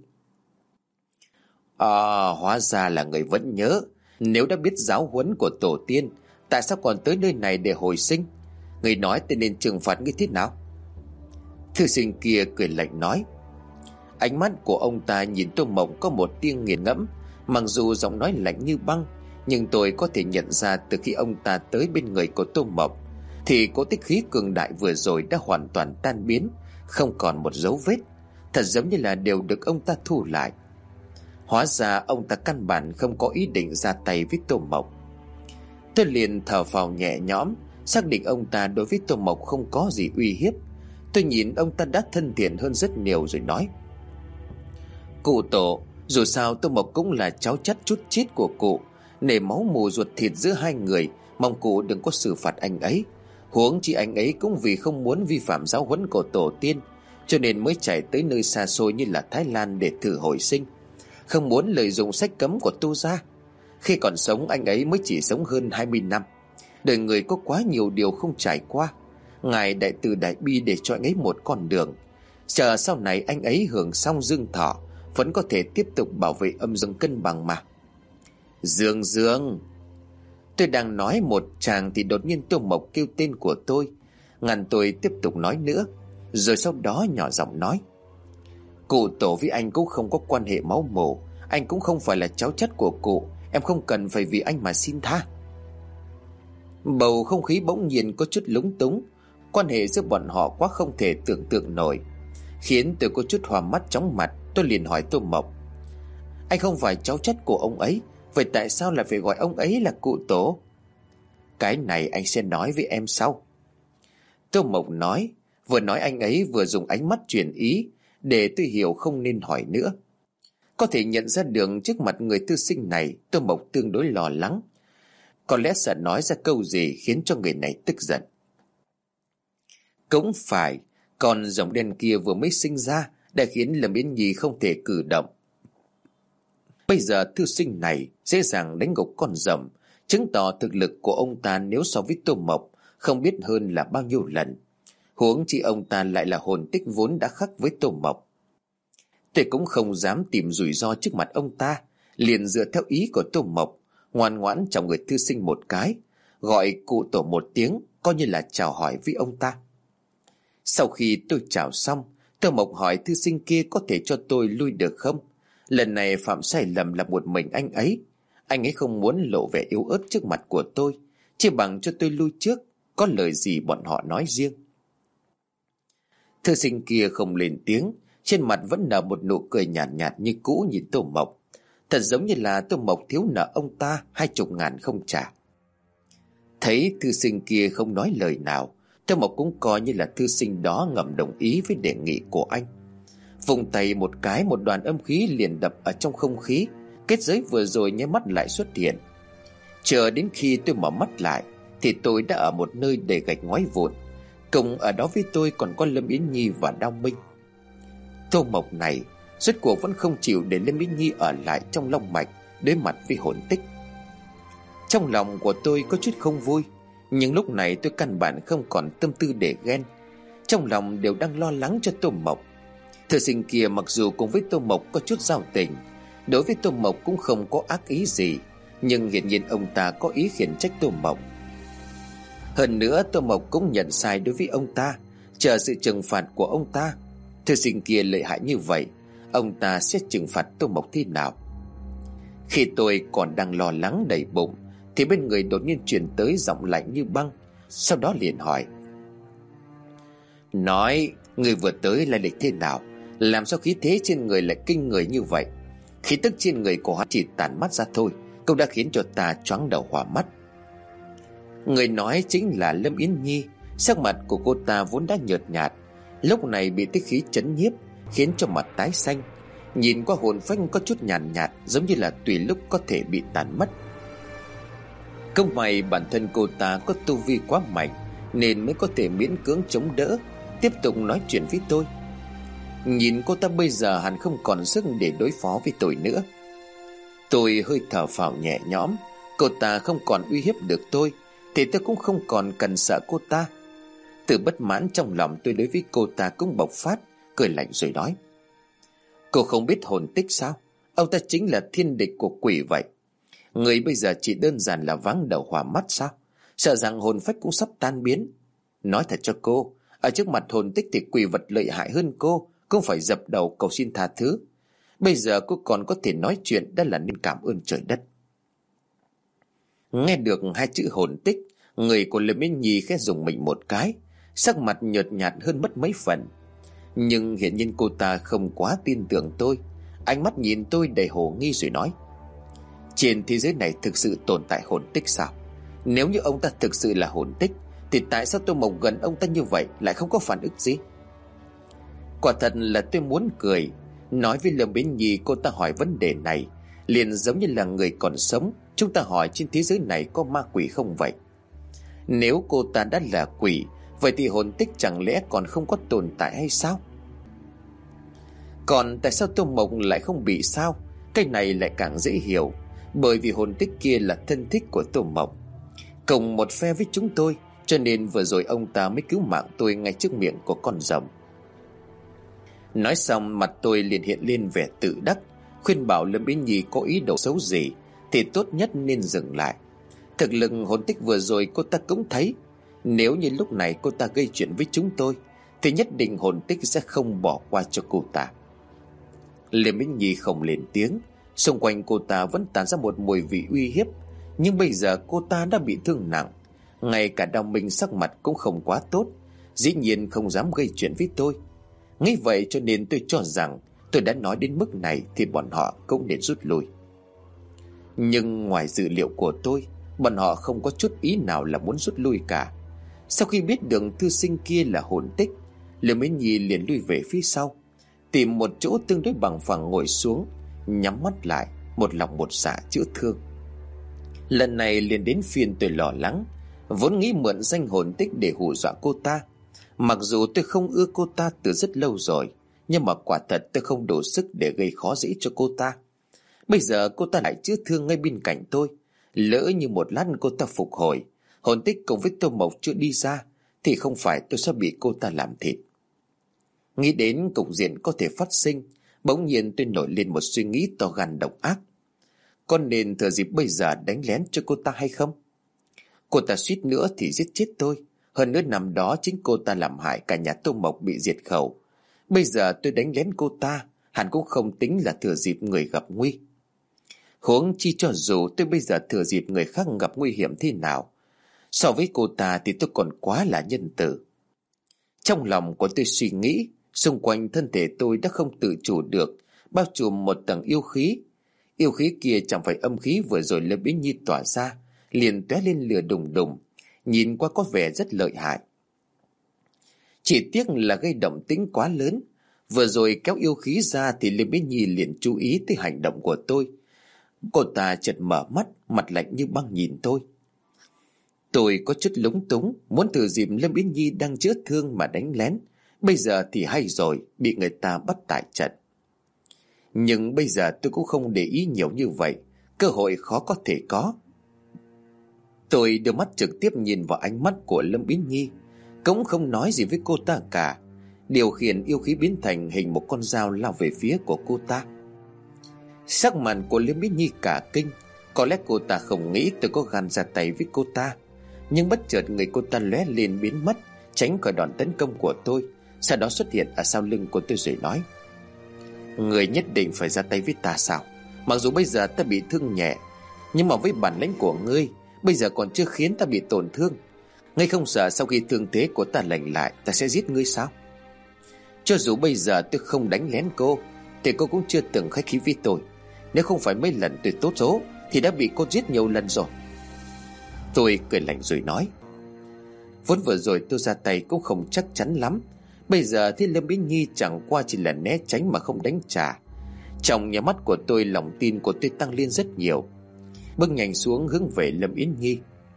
À, hóa ra là người vẫn nhớ. Nếu đã biết giáo huấn của tổ tiên, tại sao còn tới nơi này để hồi sinh? Người nói tôi nên trừng phạt ngươi thế nào? Thư sinh kia cười lạnh nói. Ánh mắt của ông ta nhìn Tô Mộc có một tia nghiền ngẫm, mặc dù giọng nói lạnh như băng, nhưng tôi có thể nhận ra từ khi ông ta tới bên người của Tô Mộc thì cỗ tích khí cường đại vừa rồi đã hoàn toàn tan biến, không còn một dấu vết, thật giống như là đều được ông ta thu lại. Hóa ra ông ta căn bản không có ý định ra tay với Tô Mộc. Tôi liền thở phào nhẹ nhõm, xác định ông ta đối với Tô Mộc không có gì uy hiếp. Tôi nhìn ông ta đã thân thiện hơn rất nhiều rồi nói. Cụ tổ, dù sao Tô Mộc cũng là cháu chắt chút chít của cụ, nể máu mù ruột thịt giữa hai người, mong cụ đừng có xử phạt anh ấy. Huống chi anh ấy cũng vì không muốn vi phạm giáo huấn của tổ tiên, cho nên mới chạy tới nơi xa xôi như là Thái Lan để thử hồi sinh, không muốn lợi dụng sách cấm của Tô gia. Khi còn sống anh ấy mới chỉ sống hơn hai mươi năm. Đời người có quá nhiều điều không trải qua. Ngài đại từ đại bi để cho anh ấy một con đường. Chờ sau này anh ấy hưởng xong dương thọ, vẫn có thể tiếp tục bảo vệ âm dương cân bằng mà. Dương Dương. Tôi đang nói một chàng thì đột nhiên Tô Mộc kêu tên của tôi, ngăn tôi tiếp tục nói nữa. Rồi sau đó nhỏ giọng nói: Cụ tổ với anh cũng không có quan hệ máu mủ, anh cũng không phải là cháu chắt của cụ. Em không cần phải vì anh mà xin tha. Bầu không khí bỗng nhiên có chút lúng túng. Quan hệ giữa bọn họ quá không thể tưởng tượng nổi, khiến tôi có chút hoa mắt chóng mặt. Tôi liền hỏi Tô Mộc: Anh không phải cháu chắt của ông ấy, vậy tại sao lại phải gọi ông ấy là cụ tổ? Cái này anh sẽ nói với em sau. Tô Mộc nói. Vừa nói anh ấy vừa dùng ánh mắt truyền ý, để tôi hiểu không nên hỏi nữa. Có thể nhận ra được trước mặt người thư sinh này, Tô Mộc tương đối lo lắng. Có lẽ sợ nói ra câu gì khiến cho người này tức giận. Cũng phải, con rồng đen kia vừa mới sinh ra đã khiến Lâm Yến Nhi không thể cử động. Bây giờ thư sinh này dễ dàng đánh gục con rồng, chứng tỏ thực lực của ông ta nếu so với Tô Mộc không biết hơn là bao nhiêu lần. Huống chi ông ta lại là hồn tích vốn đã khắc với Tô Mộc. Tôi cũng không dám tìm rủi ro trước mặt ông ta, liền dựa theo ý của Tô Mộc, ngoan ngoãn chào người thư sinh một cái, gọi cụ tổ một tiếng, coi như là chào hỏi với ông ta. Sau khi tôi chào xong, Tô Mộc hỏi thư sinh kia có thể cho tôi lui được không. Lần này phạm sai lầm là một mình anh ấy. Anh ấy không muốn lộ vẻ yếu ớt trước mặt của tôi, chỉ bằng cho tôi lui trước, có lời gì bọn họ nói riêng. Thư sinh kia không lên tiếng, trên mặt vẫn nở một nụ cười nhạt nhạt như cũ nhìn Tô Mộc. Thật giống như là Tô Mộc thiếu nợ ông ta hai chục ngàn không trả. Thấy thư sinh kia không nói lời nào, Tô Mộc cũng coi như là thư sinh đó ngầm đồng ý với đề nghị của anh. Vùng tay một cái, một đoàn âm khí liền đập ở trong không khí. Kết giới vừa rồi nháy mắt lại xuất hiện. Chờ đến khi tôi mở mắt lại thì tôi đã ở một nơi đầy gạch ngói vụn. Cùng ở đó với tôi còn có Lâm Yến Nhi và Đao Minh. Tô Mộc này rốt cuộc vẫn không chịu để Lâm Yến Nhi ở lại trong long mạch đối mặt với hồn tích. Trong lòng của tôi có chút không vui, nhưng lúc này tôi căn bản không còn tâm tư để ghen. Trong lòng đều đang lo lắng cho Tô Mộc. Thư sinh kia mặc dù cùng với Tô Mộc có chút giao tình, đối với Tô Mộc cũng không có ác ý gì, nhưng hiển nhiên ông ta có ý khiển trách Tô Mộc. Hơn nữa Tô Mộc cũng nhận sai đối với ông ta, chờ sự trừng phạt của ông ta. Thư sinh kia lợi hại như vậy, ông ta sẽ trừng phạt Tô Mộc thế nào? Khi tôi còn đang lo lắng đầy bụng thì bên người đột nhiên truyền tới giọng lạnh như băng, sau đó liền hỏi: Nói, người vừa tới là lịch thế nào? Làm sao khí thế trên người lại kinh người như vậy? Khí tức trên người của hắn chỉ tản mắt ra thôi, cũng đã khiến cho ta choáng đầu hoa mắt. Người nói chính là Lâm Yến Nhi. Sắc mặt của cô ta vốn đã nhợt nhạt, lúc này bị tích khí chấn nhiếp khiến cho mặt tái xanh, nhìn qua hồn phách có chút nhàn nhạt, giống như là tùy lúc có thể bị tàn mất. Không may bản thân cô ta có tu vi quá mạnh nên mới có thể miễn cưỡng chống đỡ, tiếp tục nói chuyện với tôi. Nhìn cô ta bây giờ hẳn không còn sức để đối phó với tôi nữa. Tôi hơi thở phào nhẹ nhõm. Cô ta không còn uy hiếp được tôi thì tôi cũng không còn cần sợ cô ta. Từ bất mãn trong lòng tôi đối với cô ta cũng bộc phát, cười lạnh rồi nói: Cô không biết hồn tích sao? Ông ta chính là thiên địch của quỷ vậy. Người bây giờ chỉ đơn giản là váng đầu hỏa mắt sao? Sợ rằng hồn phách cũng sắp tan biến. Nói thật cho cô, ở trước mặt hồn tích thì quỷ vật lợi hại hơn cô cũng phải dập đầu cầu xin tha thứ. Bây giờ cô còn có thể nói chuyện, đã là nên cảm ơn trời đất. Nghe được hai chữ hồn tích, người của Lâm Yến Nhi khẽ dùng mình một cái, sắc mặt nhợt nhạt hơn mất mấy phần. Nhưng hiển nhiên cô ta không quá tin tưởng tôi, ánh mắt nhìn tôi đầy hồ nghi rồi nói: Trên thế giới này thực sự tồn tại hồn tích sao? Nếu như ông ta thực sự là hồn tích thì tại sao Tô Mộc gần ông ta như vậy lại không có phản ứng gì? Quả thật là tôi muốn cười. Nói với Lâm Yến Nhi cô ta hỏi vấn đề này liền giống như là người còn sống chúng ta hỏi trên thế giới này có ma quỷ không vậy. Nếu cô ta đã là quỷ, vậy thì hồn tích chẳng lẽ còn không có tồn tại hay sao? Còn tại sao Tô Mộc lại không bị sao? Cái này lại càng dễ hiểu. Bởi vì hồn tích kia là thân thích của Tô Mộc, cùng một phe với chúng tôi, cho nên vừa rồi ông ta mới cứu mạng tôi ngay trước miệng của con rồng. Nói xong mặt tôi liền hiện lên vẻ tự đắc, khuyên bảo Lâm Yến Nhi có ý đồ xấu gì thì tốt nhất nên dừng lại. Thực lực hồn tích vừa rồi cô ta cũng thấy, nếu như lúc này cô ta gây chuyện với chúng tôi thì nhất định hồn tích sẽ không bỏ qua cho cô ta. Lâm Yến Nhi không lên tiếng. Xung quanh cô ta vẫn tản ra một mùi vị uy hiếp, nhưng bây giờ cô ta đã bị thương nặng, ngay cả Đào Minh sắc mặt cũng không quá tốt, dĩ nhiên không dám gây chuyện với tôi. Nghĩ vậy cho nên tôi cho rằng tôi đã nói đến mức này thì bọn họ cũng nên rút lui. Nhưng ngoài dự liệu của tôi, bọn họ không có chút ý nào là muốn rút lui cả. Sau khi biết được thư sinh kia là hồn tích, Lâm Yến Nhi liền lui về phía sau, tìm một chỗ tương đối bằng phẳng ngồi xuống, nhắm mắt lại, một lòng một dạ chữa thương. Lần này liền đến phiên tôi lo lắng, vốn nghĩ mượn danh hồn tích để hù dọa cô ta. Mặc dù tôi không ưa cô ta từ rất lâu rồi, nhưng mà quả thật tôi không đủ sức để gây khó dễ cho cô ta. Bây giờ cô ta lại chữa thương ngay bên cạnh tôi, lỡ như một lát cô ta phục hồi, hồn tích cùng với Tô Mộc chưa đi ra thì không phải tôi sẽ bị cô ta làm thịt. Nghĩ đến cục diện có thể phát sinh, bỗng nhiên tôi nổi lên một suy nghĩ to gan độc ác. Có nên thừa dịp bây giờ đánh lén cho cô ta hay không? Cô ta suýt nữa thì giết chết tôi. Hơn nữa năm đó chính cô ta làm hại cả nhà Tô Mộc bị diệt khẩu. Bây giờ tôi đánh lén cô ta, hẳn cũng không tính là thừa dịp người gặp nguy. Huống chi cho dù tôi bây giờ thừa dịp người khác gặp nguy hiểm thế nào, so với cô ta thì tôi còn quá là nhân từ. Trong lòng của tôi suy nghĩ, xung quanh thân thể tôi đã không tự chủ được bao trùm một tầng yêu khí. Yêu khí kia chẳng phải âm khí vừa rồi Lâm Yến Nhi tỏa ra, liền tóe lên lửa đùng đùng, nhìn qua có vẻ rất lợi hại. Chỉ tiếc là gây động tĩnh quá lớn, vừa rồi kéo yêu khí ra thì Lâm Yến Nhi liền chú ý tới hành động của tôi. Cô ta chợt mở mắt, mặt lạnh như băng nhìn tôi. Tôi có chút lúng túng, muốn thử dịp Lâm Yến Nhi đang chữa thương mà đánh lén. Bây giờ thì hay rồi, bị người ta bắt tại trận. Nhưng bây giờ tôi cũng không để ý nhiều như vậy, cơ hội khó có thể có. Tôi đưa mắt trực tiếp nhìn vào ánh mắt của Lâm Yến Nhi, cũng không nói gì với cô ta cả, điều khiển yêu khí biến thành hình một con dao lao về phía của cô ta. Sắc mặt của Lâm Yến Nhi cả kinh, có lẽ cô ta không nghĩ tôi có gan ra tay với cô ta. Nhưng bất chợt người cô ta lóe lên biến mất, tránh khỏi đòn tấn công của tôi, sau đó xuất hiện ở sau lưng của tôi rồi nói: Người nhất định phải ra tay với ta sao? Mặc dù bây giờ ta bị thương nhẹ, nhưng mà với bản lĩnh của ngươi, bây giờ còn chưa khiến ta bị tổn thương. Ngươi không sợ sau khi thương thế của ta lành lại, ta sẽ giết ngươi sao? Cho dù bây giờ tôi không đánh lén cô, thì cô cũng chưa từng khách khí với tôi. Nếu không phải mấy lần tôi tốt số, thì đã bị cô giết nhiều lần rồi. Tôi cười lạnh rồi nói: Vốn vừa rồi tôi ra tay cũng không chắc chắn lắm, bây giờ thì Lâm Yến Nhi chẳng qua chỉ là né tránh mà không đánh trả. Trong nhà mắt của tôi, lòng tin của tôi tăng lên rất nhiều. Bước nhanh xuống hướng về Lâm Yến Nhi.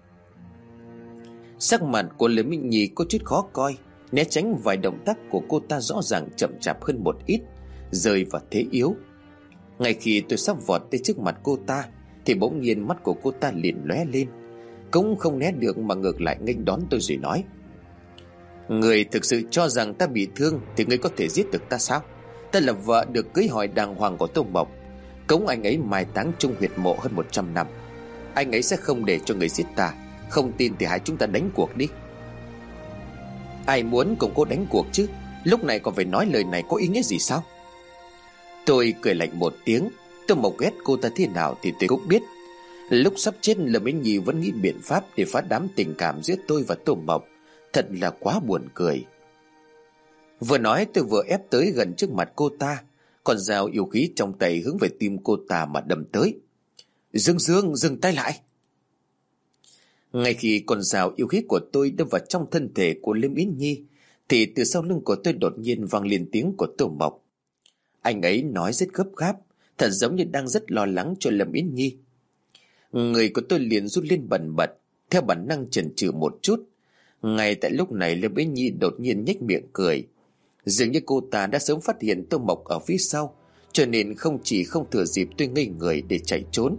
Sắc mặt của Lâm Yến Nhi có chút khó coi, né tránh vài động tác của cô ta rõ ràng chậm chạp hơn một ít, rơi vào thế yếu. Ngay khi tôi sắp vọt tới trước mặt cô ta thì bỗng nhiên mắt của cô ta liền lóe lên, cũng không né được mà ngược lại nghênh đón tôi rồi nói: Người thực sự cho rằng ta bị thương thì người có thể giết được ta sao? Ta là vợ được cưới hỏi đàng hoàng của Tô Mộc, cống anh ấy mai táng chung huyệt mộ hơn một trăm năm. Anh ấy sẽ không để cho người giết ta. Không tin thì hãy chúng ta đánh cuộc đi. Ai muốn cùng cô đánh cuộc chứ? Lúc này còn phải nói lời này có ý nghĩa gì sao? Tôi cười lạnh một tiếng. Tô Mộc ghét cô ta thế nào thì tôi cũng biết. Lúc sắp chết Lâm Yến Nhi vẫn nghĩ biện pháp để phá đám tình cảm giữa tôi và Tô Mộc. Thật là quá buồn cười. Vừa nói tôi vừa ép tới gần trước mặt cô ta, con dao yêu khí trong tay hướng về tim cô ta mà đâm tới. Dương Dương, dừng tay lại. Ngay khi con dao yêu khí của tôi đâm vào trong thân thể của Lâm Yến Nhi thì từ sau lưng của tôi đột nhiên vang lên tiếng của Tô Mộc. Anh ấy nói rất gấp gáp, thật giống như đang rất lo lắng cho Lâm Yến Nhi. Người của tôi liền rút lên bần bật, theo bản năng chần chừ một chút. Ngay tại lúc này Lâm Yến Nhi đột nhiên nhếch miệng cười. Dường như cô ta đã sớm phát hiện Tô Mộc ở phía sau, cho nên không chỉ không thừa dịp tôi ngây người để chạy trốn,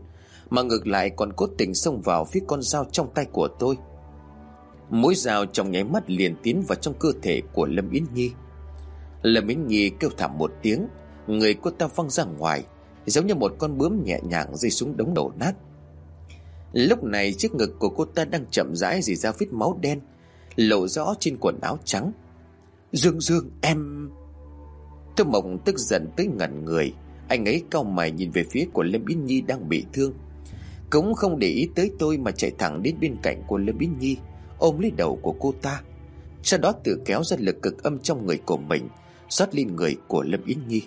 mà ngược lại còn cố tình xông vào phía con dao trong tay của tôi. Mũi dao trong nháy mắt liền tiến vào trong cơ thể của Lâm Yến Nhi. Lâm Yến Nhi kêu thảm một tiếng, người cô ta văng ra ngoài, giống như một con bướm nhẹ nhàng rơi xuống đống đổ nát. Lúc này chiếc ngực của cô ta đang chậm rãi rỉ ra vết máu đen, lộ rõ trên quần áo trắng. Dương Dương, em... Tô Mộc tức giận tới ngẩn người. Anh ấy cau mày nhìn về phía của Lâm Yến Nhi đang bị thương, cũng không để ý tới tôi mà chạy thẳng đến bên cạnh của Lâm Yến Nhi, ôm lấy đầu của cô ta, sau đó tự kéo ra lực cực âm trong người của mình, rót lên người của Lâm Yến Nhi.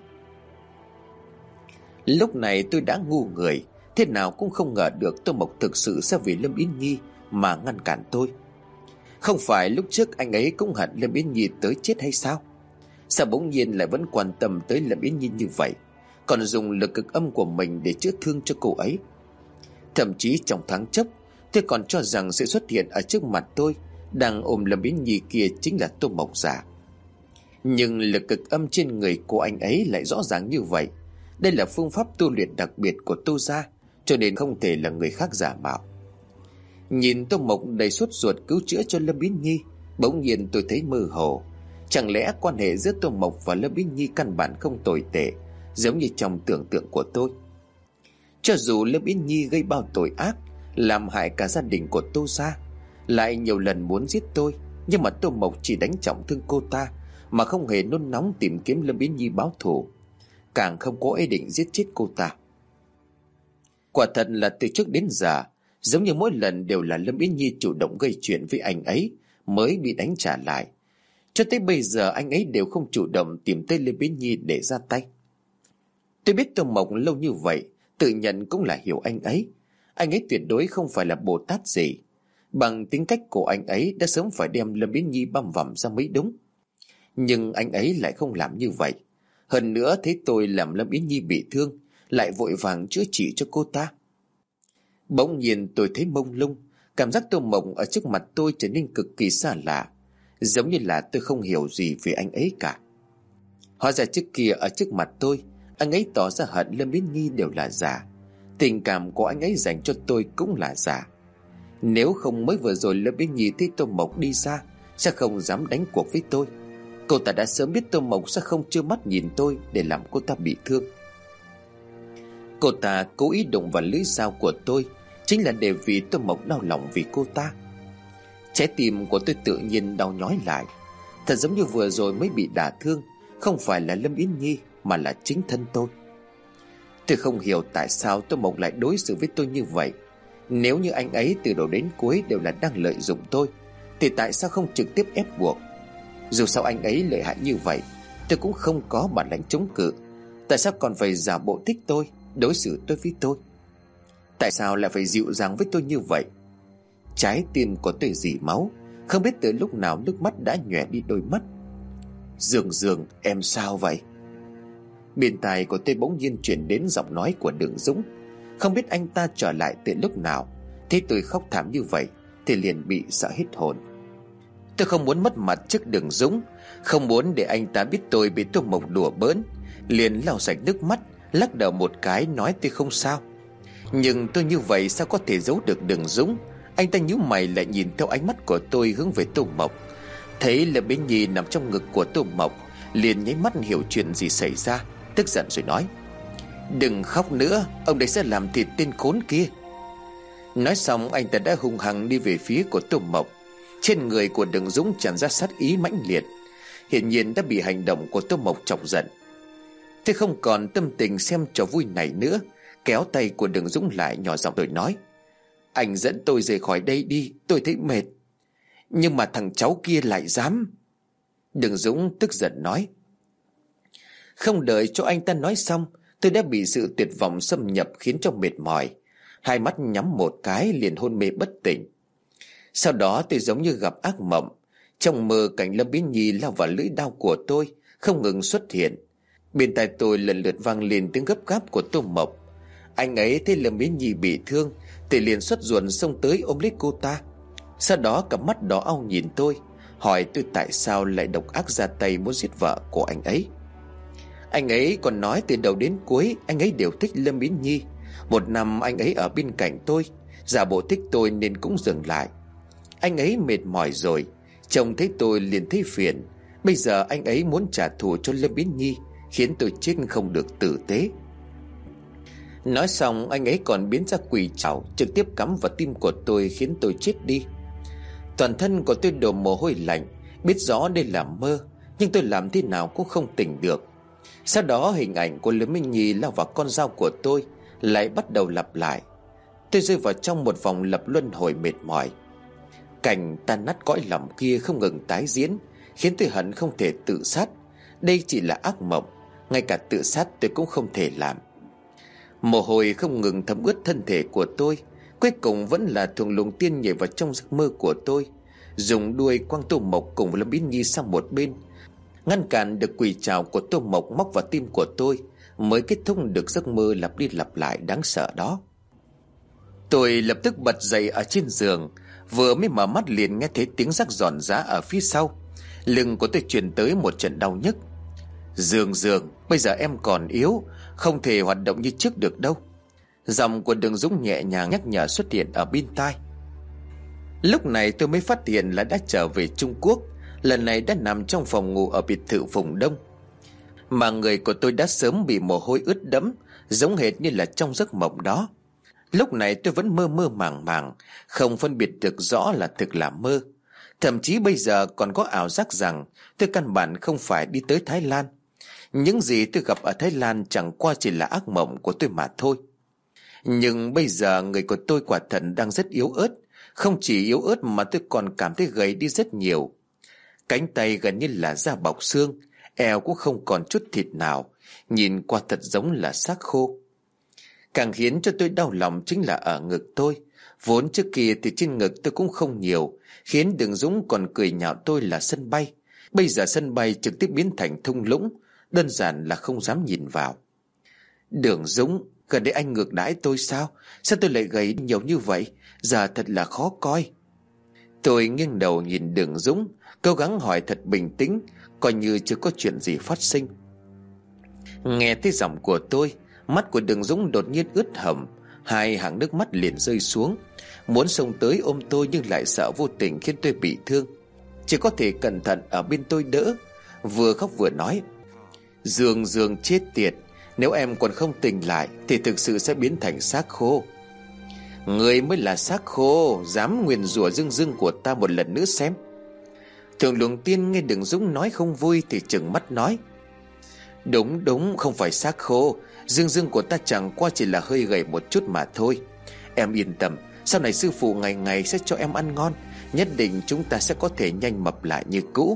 Lúc này tôi đã ngu người, thế nào cũng không ngờ được Tô Mộc thực sự sẽ vì Lâm Yến Nhi mà ngăn cản tôi. Không phải lúc trước anh ấy cũng hận Lâm Yến Nhi tới chết hay sao? Sao bỗng nhiên lại vẫn quan tâm tới Lâm Yến Nhi như vậy, còn dùng lực cực âm của mình để chữa thương cho cô ấy? Thậm chí trong thoáng chốc tôi còn cho rằng sự xuất hiện ở trước mặt tôi đang ôm Lâm Yến Nhi kia chính là Tô Mộc giả. Nhưng lực cực âm trên người cô anh ấy lại rõ ràng như vậy. Đây là phương pháp tu luyện đặc biệt của Tô gia, cho nên không thể là người khác giả mạo. Nhìn Tô Mộc đầy sốt ruột cứu chữa cho Lâm Yến Nhi, bỗng nhiên tôi thấy mơ hồ. Chẳng lẽ quan hệ giữa Tô Mộc và Lâm Yến Nhi căn bản không tồi tệ giống như trong tưởng tượng của tôi? Cho dù Lâm Yến Nhi gây bao tội ác, làm hại cả gia đình của Tô gia, lại nhiều lần muốn giết tôi, nhưng mà Tô Mộc chỉ đánh trọng thương cô ta mà không hề nôn nóng tìm kiếm Lâm Yến Nhi báo thù, càng không có ý định giết chết cô ta. Quả thật là từ trước đến giờ, giống như mỗi lần đều là Lâm Yến Nhi chủ động gây chuyện với anh ấy mới bị đánh trả lại. Cho tới bây giờ anh ấy đều không chủ động tìm tới Lâm Yến Nhi để ra tay. Tôi biết Tô Mộc lâu như vậy, tự nhận cũng là hiểu anh ấy. Anh ấy tuyệt đối không phải là Bồ Tát gì. Bằng tính cách của anh ấy đã sớm phải đem Lâm Yến Nhi băm vằm ra mới đúng. Nhưng anh ấy lại không làm như vậy. Hơn nữa thấy tôi làm Lâm Yến Nhi bị thương, lại vội vàng chữa trị cho cô ta. Bỗng nhiên tôi thấy mông lung, cảm giác Tô Mộc ở trước mặt tôi trở nên cực kỳ xa lạ, giống như là tôi không hiểu gì về anh ấy cả. Hóa ra trước kia ở trước mặt tôi, anh ấy tỏ ra hận Lâm Yến Nhi đều là giả. Tình cảm của anh ấy dành cho tôi cũng là giả. Nếu không mới vừa rồi Lâm Yến Nhi thấy Tô Mộc đi xa, sẽ không dám đánh cuộc với tôi. Cô ta đã sớm biết Tô Mộc sẽ không trơ mắt nhìn tôi để làm cô ta bị thương. Cô ta cố ý đụng vào lưỡi dao của tôi chính là để vì Tô Mộc đau lòng vì cô ta. Trái tim của tôi tự nhiên đau nhói lại. Thật giống như vừa rồi mới bị đả thương không phải là Lâm Yến Nhi mà là chính thân tôi. Tôi không hiểu tại sao Tô Mộc lại đối xử với tôi như vậy. Nếu như anh ấy từ đầu đến cuối đều là đang lợi dụng tôi, thì tại sao không trực tiếp ép buộc? Dù sao anh ấy lợi hại như vậy, tôi cũng không có bản lãnh chống cự. Tại sao còn phải giả bộ thích tôi, đối xử tôi với tôi? Tại sao lại phải dịu dàng với tôi như vậy? Trái tim của tôi rỉ máu, không biết từ lúc nào nước mắt đã nhòe đi đôi mắt. Dương Dương, em sao vậy? Bên tai của tôi bỗng nhiên chuyển đến giọng nói của Đường Dũng. Không biết anh ta trở lại từ lúc nào, thấy tôi khóc thảm như vậy thì liền bị sợ hết hồn. Tôi không muốn mất mặt trước Đường Dũng, không muốn để anh ta biết tôi bị Tô Mộc đùa bỡn, liền lau sạch nước mắt, lắc đầu một cái nói tôi không sao. Nhưng tôi như vậy sao có thể giấu được Đường Dũng? Anh ta nhíu mày lại nhìn theo ánh mắt của tôi hướng về Tô Mộc. Thấy Lâm Yến Nhi nằm trong ngực của Tô Mộc, liền nháy mắt hiểu chuyện gì xảy ra, tức giận rồi nói: Đừng khóc nữa, ông đây sẽ làm thịt tên khốn kia. Nói xong anh ta đã hung hăng đi về phía của Tô Mộc. Trên người của Đường Dũng tràn ra sát ý mãnh liệt, hiển nhiên đã bị hành động của Tô Mộc chọc giận. Tôi không còn tâm tình xem trò vui này nữa, kéo tay của Đường Dũng lại, nhỏ giọng rồi nói: Anh dẫn tôi rời khỏi đây đi, tôi thấy mệt. Nhưng mà thằng cháu kia lại dám. Đường Dũng tức giận nói. Không đợi cho anh ta nói xong, tôi đã bị sự tuyệt vọng xâm nhập khiến cho mệt mỏi, hai mắt nhắm một cái liền hôn mê bất tỉnh. Sau đó tôi giống như gặp ác mộng, trong mơ cảnh Lâm Yến Nhi lao vào lưỡi đao của tôi không ngừng xuất hiện. Bên tai tôi lần lượt vang lên tiếng gấp gáp của Tô Mộc. Anh ấy thấy Lâm Yến Nhi bị thương thì liền xuất ruột xông tới ôm lấy cô ta. Sau đó cặp mắt đỏ au nhìn tôi, hỏi tôi tại sao lại độc ác ra tay muốn giết vợ của anh ấy. Anh ấy còn nói từ đầu đến cuối anh ấy đều thích Lâm Yến Nhi, Một năm anh ấy ở bên cạnh tôi, giả bộ thích tôi nên cũng dừng lại. Anh ấy mệt mỏi rồi, chồng thấy tôi liền thấy phiền. Bây giờ anh ấy muốn trả thù cho Lâm Yến Nhi, khiến tôi chết không được tử tế. Nói xong anh ấy còn biến ra quỷ trảo, trực tiếp cắm vào tim của tôi khiến tôi chết đi. Toàn thân của tôi đổ mồ hôi lạnh. Biết rõ đây là mơ, nhưng tôi làm thế nào cũng không tỉnh được. Sau đó hình ảnh của Lâm Yến Nhi lao vào con dao của tôi lại bắt đầu lặp lại. Tôi rơi vào trong một vòng lặp luân hồi mệt mỏi. Cảnh tan nát cõi lòng kia không ngừng tái diễn, khiến tôi hận không thể tự sát. Đây chỉ là ác mộng, ngay cả tự sát tôi cũng không thể làm. Mồ hôi không ngừng thấm ướt thân thể của tôi. Cuối cùng vẫn là Thuồng Luồng Tiên nhảy vào trong giấc mơ của tôi, dùng đuôi quăng Tô Mộc cùng Lâm Yến Nhi sang một bên, ngăn cản được quỷ trảo của Tô Mộc móc vào tim của tôi, mới kết thúc được giấc mơ lặp đi lặp lại đáng sợ đó. Tôi lập tức bật dậy ở trên giường, vừa mới mở mắt liền nghe thấy tiếng rắc ròn rã ở phía sau. Lưng của tôi truyền tới một trận đau nhức. Dương Dương, bây giờ em còn yếu, không thể hoạt động như trước được đâu. Giọng của Đường Dũng nhẹ nhàng nhắc nhở xuất hiện ở bên tai. Lúc này tôi mới phát hiện là đã trở về Trung Quốc. Lần này đã nằm trong phòng ngủ ở biệt thự vùng Đông, mà người của tôi đã sớm bị mồ hôi ướt đẫm, giống hệt như là trong giấc mộng đó. Lúc này tôi vẫn mơ mơ màng màng, không phân biệt được rõ là thực là mơ. Thậm chí bây giờ còn có ảo giác rằng tôi căn bản không phải đi tới Thái Lan. Những gì tôi gặp ở Thái Lan chẳng qua chỉ là ác mộng của tôi mà thôi. Nhưng bây giờ người của tôi quả thật đang rất yếu ớt. Không chỉ yếu ớt mà tôi còn cảm thấy gầy đi rất nhiều. Cánh tay gần như là da bọc xương, eo cũng không còn chút thịt nào, nhìn qua thật giống là xác khô. Càng khiến cho tôi đau lòng chính là ở ngực tôi. Vốn trước kia thì trên ngực tôi cũng không nhiều, khiến Đường Dũng còn cười nhạo tôi là sân bay. Bây giờ sân bay trực tiếp biến thành thung lũng, đơn giản là không dám nhìn vào. Đường Dũng, gần đây anh ngược đãi tôi sao? Sao tôi lại gầy nhiều như vậy? Giờ thật là khó coi. Tôi nghiêng đầu nhìn Đường Dũng, cố gắng hỏi thật bình tĩnh, coi như chưa có chuyện gì phát sinh. Nghe thấy giọng của tôi, mắt của Đường Dũng đột nhiên ướt hầm, hai hàng nước mắt liền rơi xuống, muốn xông tới ôm tôi nhưng lại sợ vô tình khiến tôi bị thương, chỉ có thể cẩn thận ở bên tôi đỡ, vừa khóc vừa nói: Dương Dương chết tiệt, nếu em còn không tỉnh lại thì thực sự sẽ biến thành xác khô. Người mới là xác khô, dám nguyền rủa Dương Dương của ta một lần nữa xem. Thuồng Luồng Tiên nghe Đường Dũng nói không vui thì trừng mắt nói: Đúng đúng, không phải xác khô, Dương Dương của ta chẳng qua chỉ là hơi gầy một chút mà thôi. Em yên tâm, sau này sư phụ ngày ngày sẽ cho em ăn ngon, nhất định chúng ta sẽ có thể nhanh mập lại như cũ.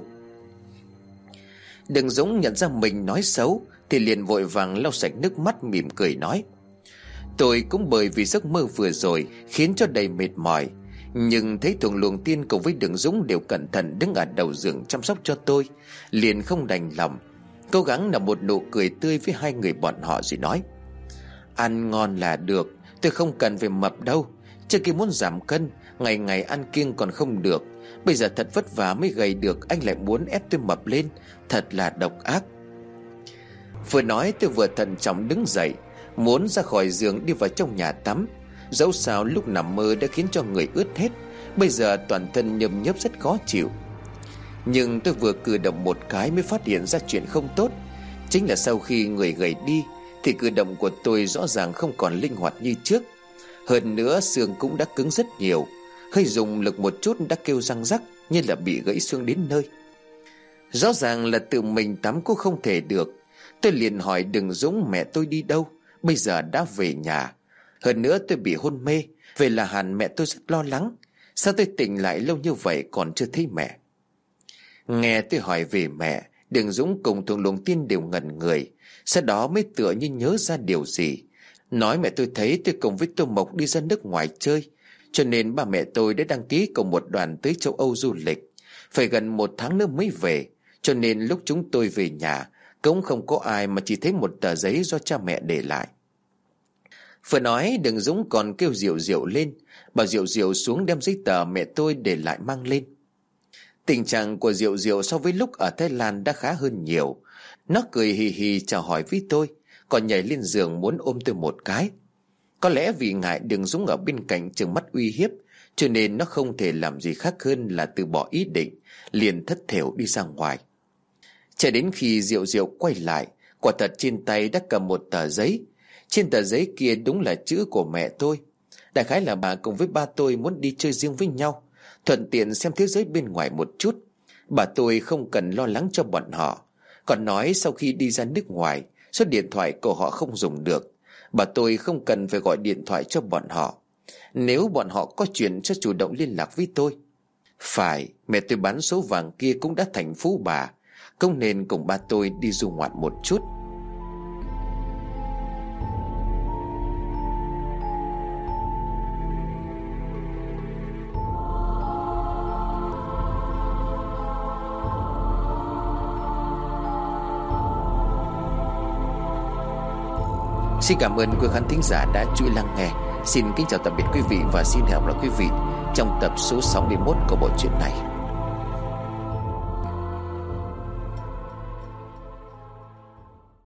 Đường Dũng nhận ra mình nói xấu thì liền vội vàng lau sạch nước mắt, mỉm cười nói: Tôi cũng bởi vì giấc mơ vừa rồi khiến cho đầy mệt mỏi, nhưng thấy Thuồng Luồng Tiên cùng với Đường Dũng đều cẩn thận đứng ở đầu giường chăm sóc cho tôi, liền không đành lòng, cố gắng nở một nụ cười tươi với hai người bọn họ rồi nói: Ăn ngon là được, tôi không cần phải mập đâu. Trước kia muốn giảm cân, ngày ngày ăn kiêng còn không được, bây giờ thật vất vả mới gầy được, anh lại muốn ép tôi mập lên, thật là độc ác. Vừa nói tôi vừa thận trọng đứng dậy, muốn ra khỏi giường đi vào trong nhà tắm. Dẫu sao lúc nằm mơ đã khiến cho người ướt hết, bây giờ toàn thân nhâm nhớp rất khó chịu. Nhưng tôi vừa cử động một cái mới phát hiện ra chuyện không tốt. Chính là sau khi người gầy đi thì cử động của tôi rõ ràng không còn linh hoạt như trước. Hơn nữa xương cũng đã cứng rất nhiều, hơi dùng lực một chút đã kêu răng rắc, như là bị gãy xương đến nơi. Rõ ràng là tự mình tắm cũng không thể được. Tôi liền hỏi Đường Dũng mẹ tôi đi đâu, bây giờ đã về nhà. Hơn nữa tôi bị hôn mê, về là hẳn mẹ tôi rất lo lắng. Sao tôi tỉnh lại lâu như vậy còn chưa thấy mẹ? Nghe tôi hỏi về mẹ, Đường Dũng cùng Thuồng Luồng Tiên đều ngẩn người, sau đó mới tựa như nhớ ra điều gì, nói mẹ tôi thấy tôi cùng với Tô Mộc đi ra nước ngoài chơi, cho nên ba mẹ tôi đã đăng ký cùng một đoàn tới châu Âu du lịch, phải gần một tháng nữa mới về, cho nên lúc chúng tôi về nhà cũng không có ai mà chỉ thấy một tờ giấy do cha mẹ để lại. Vừa nói Đường Dũng còn kêu Diệu Diệu lên, bảo Diệu Diệu xuống đem giấy tờ mẹ tôi để lại mang lên. Tình trạng của Diệu Diệu so với lúc ở Thái Lan đã khá hơn nhiều. Nó cười hì hì chào hỏi với tôi, còn nhảy lên giường muốn ôm tôi một cái. Có lẽ vì ngại Đường Dũng ở bên cạnh trừng mắt uy hiếp, cho nên nó không thể làm gì khác hơn là từ bỏ ý định, liền thất thểu đi ra ngoài. Cho đến khi Diệu Diệu quay lại, quả thật trên tay đã cầm một tờ giấy. Trên tờ giấy kia đúng là chữ của mẹ tôi. Đại khái là bà cùng với ba tôi muốn đi chơi riêng với nhau, thuận tiện xem thế giới bên ngoài một chút. Bà tôi không cần lo lắng cho bọn họ, còn nói sau khi đi ra nước ngoài, số điện thoại của họ không dùng được. Bà tôi không cần phải gọi điện thoại cho bọn họ. Nếu bọn họ có chuyện sẽ chủ động liên lạc với tôi. Phải, mẹ tôi bán số vàng kia cũng đã thành phú bà, không nên cùng ba tôi đi du ngoạn một chút. Xin cảm ơn quý khán thính giả đã chú ý lắng nghe. Xin kính chào tạm biệt quý vị và xin hẹn gặp lại quý vị trong tập số sáu mươi mốt của bộ truyện này.